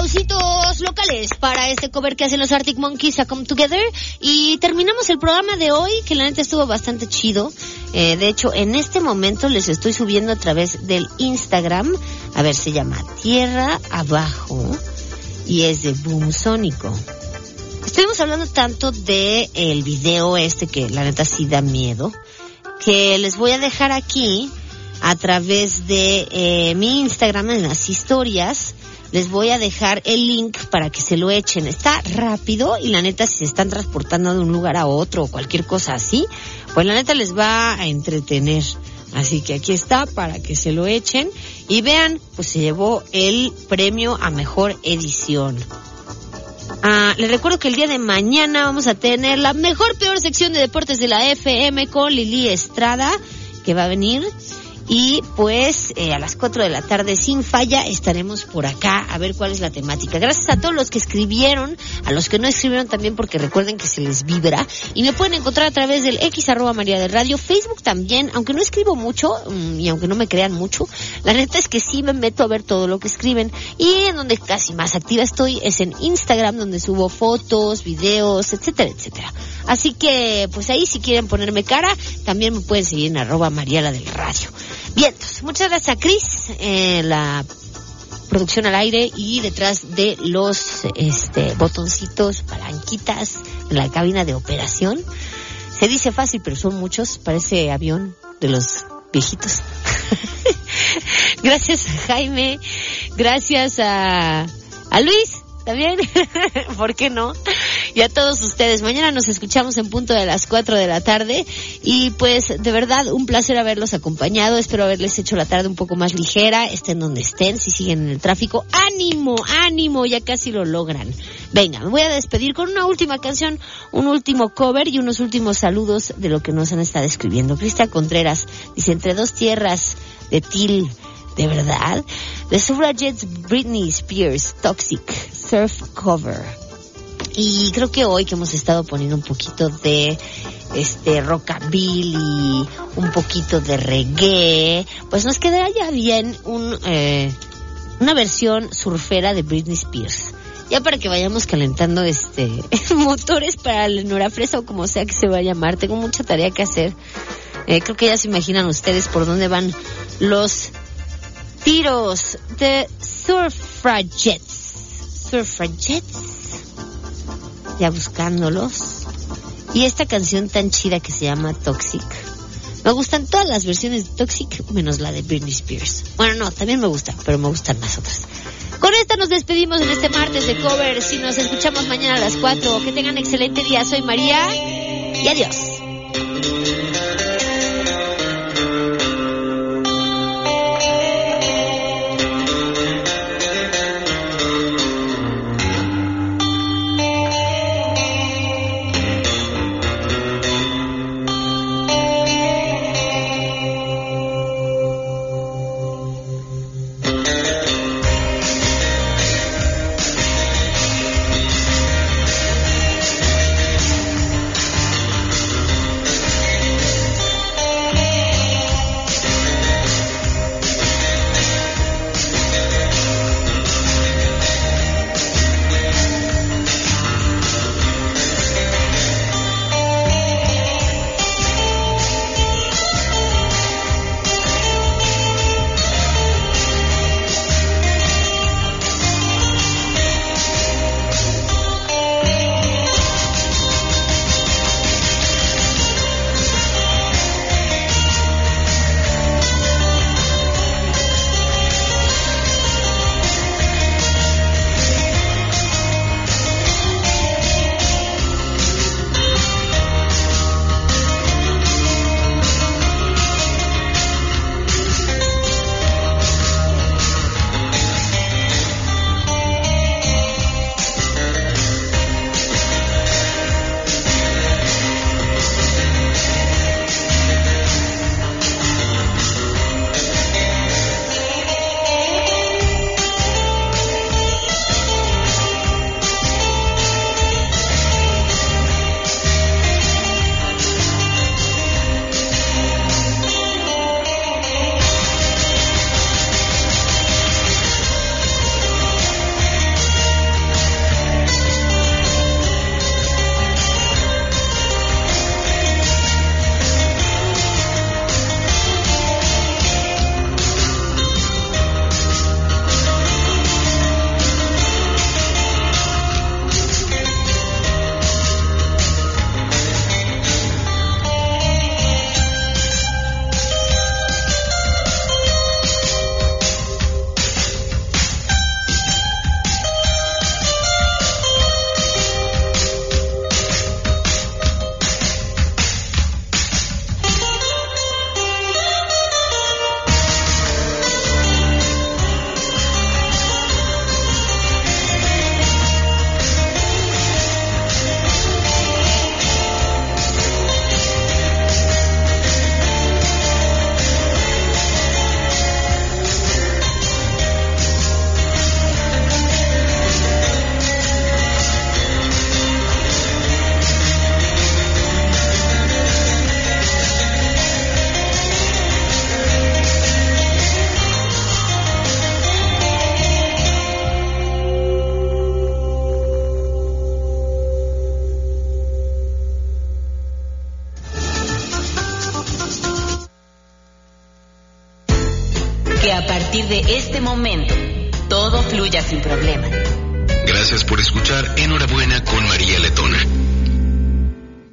aplausitos locales para este cover que hacen los Arctic Monkeys a Come Together. Y terminamos el programa de hoy, que la neta estuvo bastante chido. De hecho, en este momento les estoy subiendo a través del Instagram. A ver, se llama Tierra Abajo y es de Boom Sónico. Estuvimos hablando tanto de el video que la neta sí da miedo, que les voy a dejar aquí a través de mi Instagram en las historias. Les voy a dejar el link para que se lo echen. Está rápido y la neta, si se están transportando de un lugar a otro o cualquier cosa así, pues la neta les va a entretener. Así que aquí está para que se lo echen y vean, pues se llevó el premio a mejor edición. Les recuerdo que el día de mañana vamos a tener la peor sección de deportes de la FM con Lili Estrada, que va a venir. Y pues a las 4 de la tarde sin falla estaremos por acá a ver cuál es la temática. Gracias a todos los que escribieron, a los que no escribieron también, porque recuerden que se les vibra. Y me pueden encontrar a través del @María del Radio, Facebook también, aunque no escribo mucho y aunque no me crean mucho, la neta es que sí me meto a ver todo lo que escriben. Y en donde casi más activa estoy es en Instagram, donde subo fotos, videos, etcétera, etcétera. Así que pues ahí, si quieren ponerme cara, también me pueden seguir en @Mariela del Radio. Bien, entonces, muchas gracias a Cris, la producción al aire y detrás de los botoncitos, palanquitas en la cabina de operación. Se dice fácil, pero son muchos, parece avión de los viejitos. Gracias a Jaime, gracias a Luis también, ¿por qué no? Y a todos ustedes, mañana nos escuchamos en punto de las 4 de la tarde y pues de verdad un placer haberlos acompañado. Espero haberles hecho la tarde un poco más ligera, estén donde estén, si siguen en el tráfico, ánimo, ánimo, ya casi lo logran. Venga, me voy a despedir con una última canción, un último cover y unos últimos saludos de lo que nos han estado escribiendo. Cristian Contreras dice: entre dos tierras de Til. ¿De verdad? The Suffragettes, Britney Spears, Toxic, Surf Cover. Y creo que hoy que hemos estado poniendo un poquito de rockabilly, un poquito de reggae, pues nos quedará ya bien una versión surfera de Britney Spears. Ya para que vayamos calentando motores para la Nora Fresa o como sea que se va a llamar. Tengo mucha tarea que hacer. Creo que ya se imaginan ustedes por dónde van los tiros de Suffragettes. Ya buscándolos. Y esta canción tan chida que se llama Toxic. Me gustan todas las versiones de Toxic, menos la de Britney Spears. Bueno, no, también me gusta, pero me gustan las otras. Con esta nos despedimos en este martes de covers y nos escuchamos mañana a las 4. Que tengan excelente día. Soy María y adiós. Que a partir de este momento, todo fluya sin problema. Gracias por escuchar Enhorabuena con María Letona.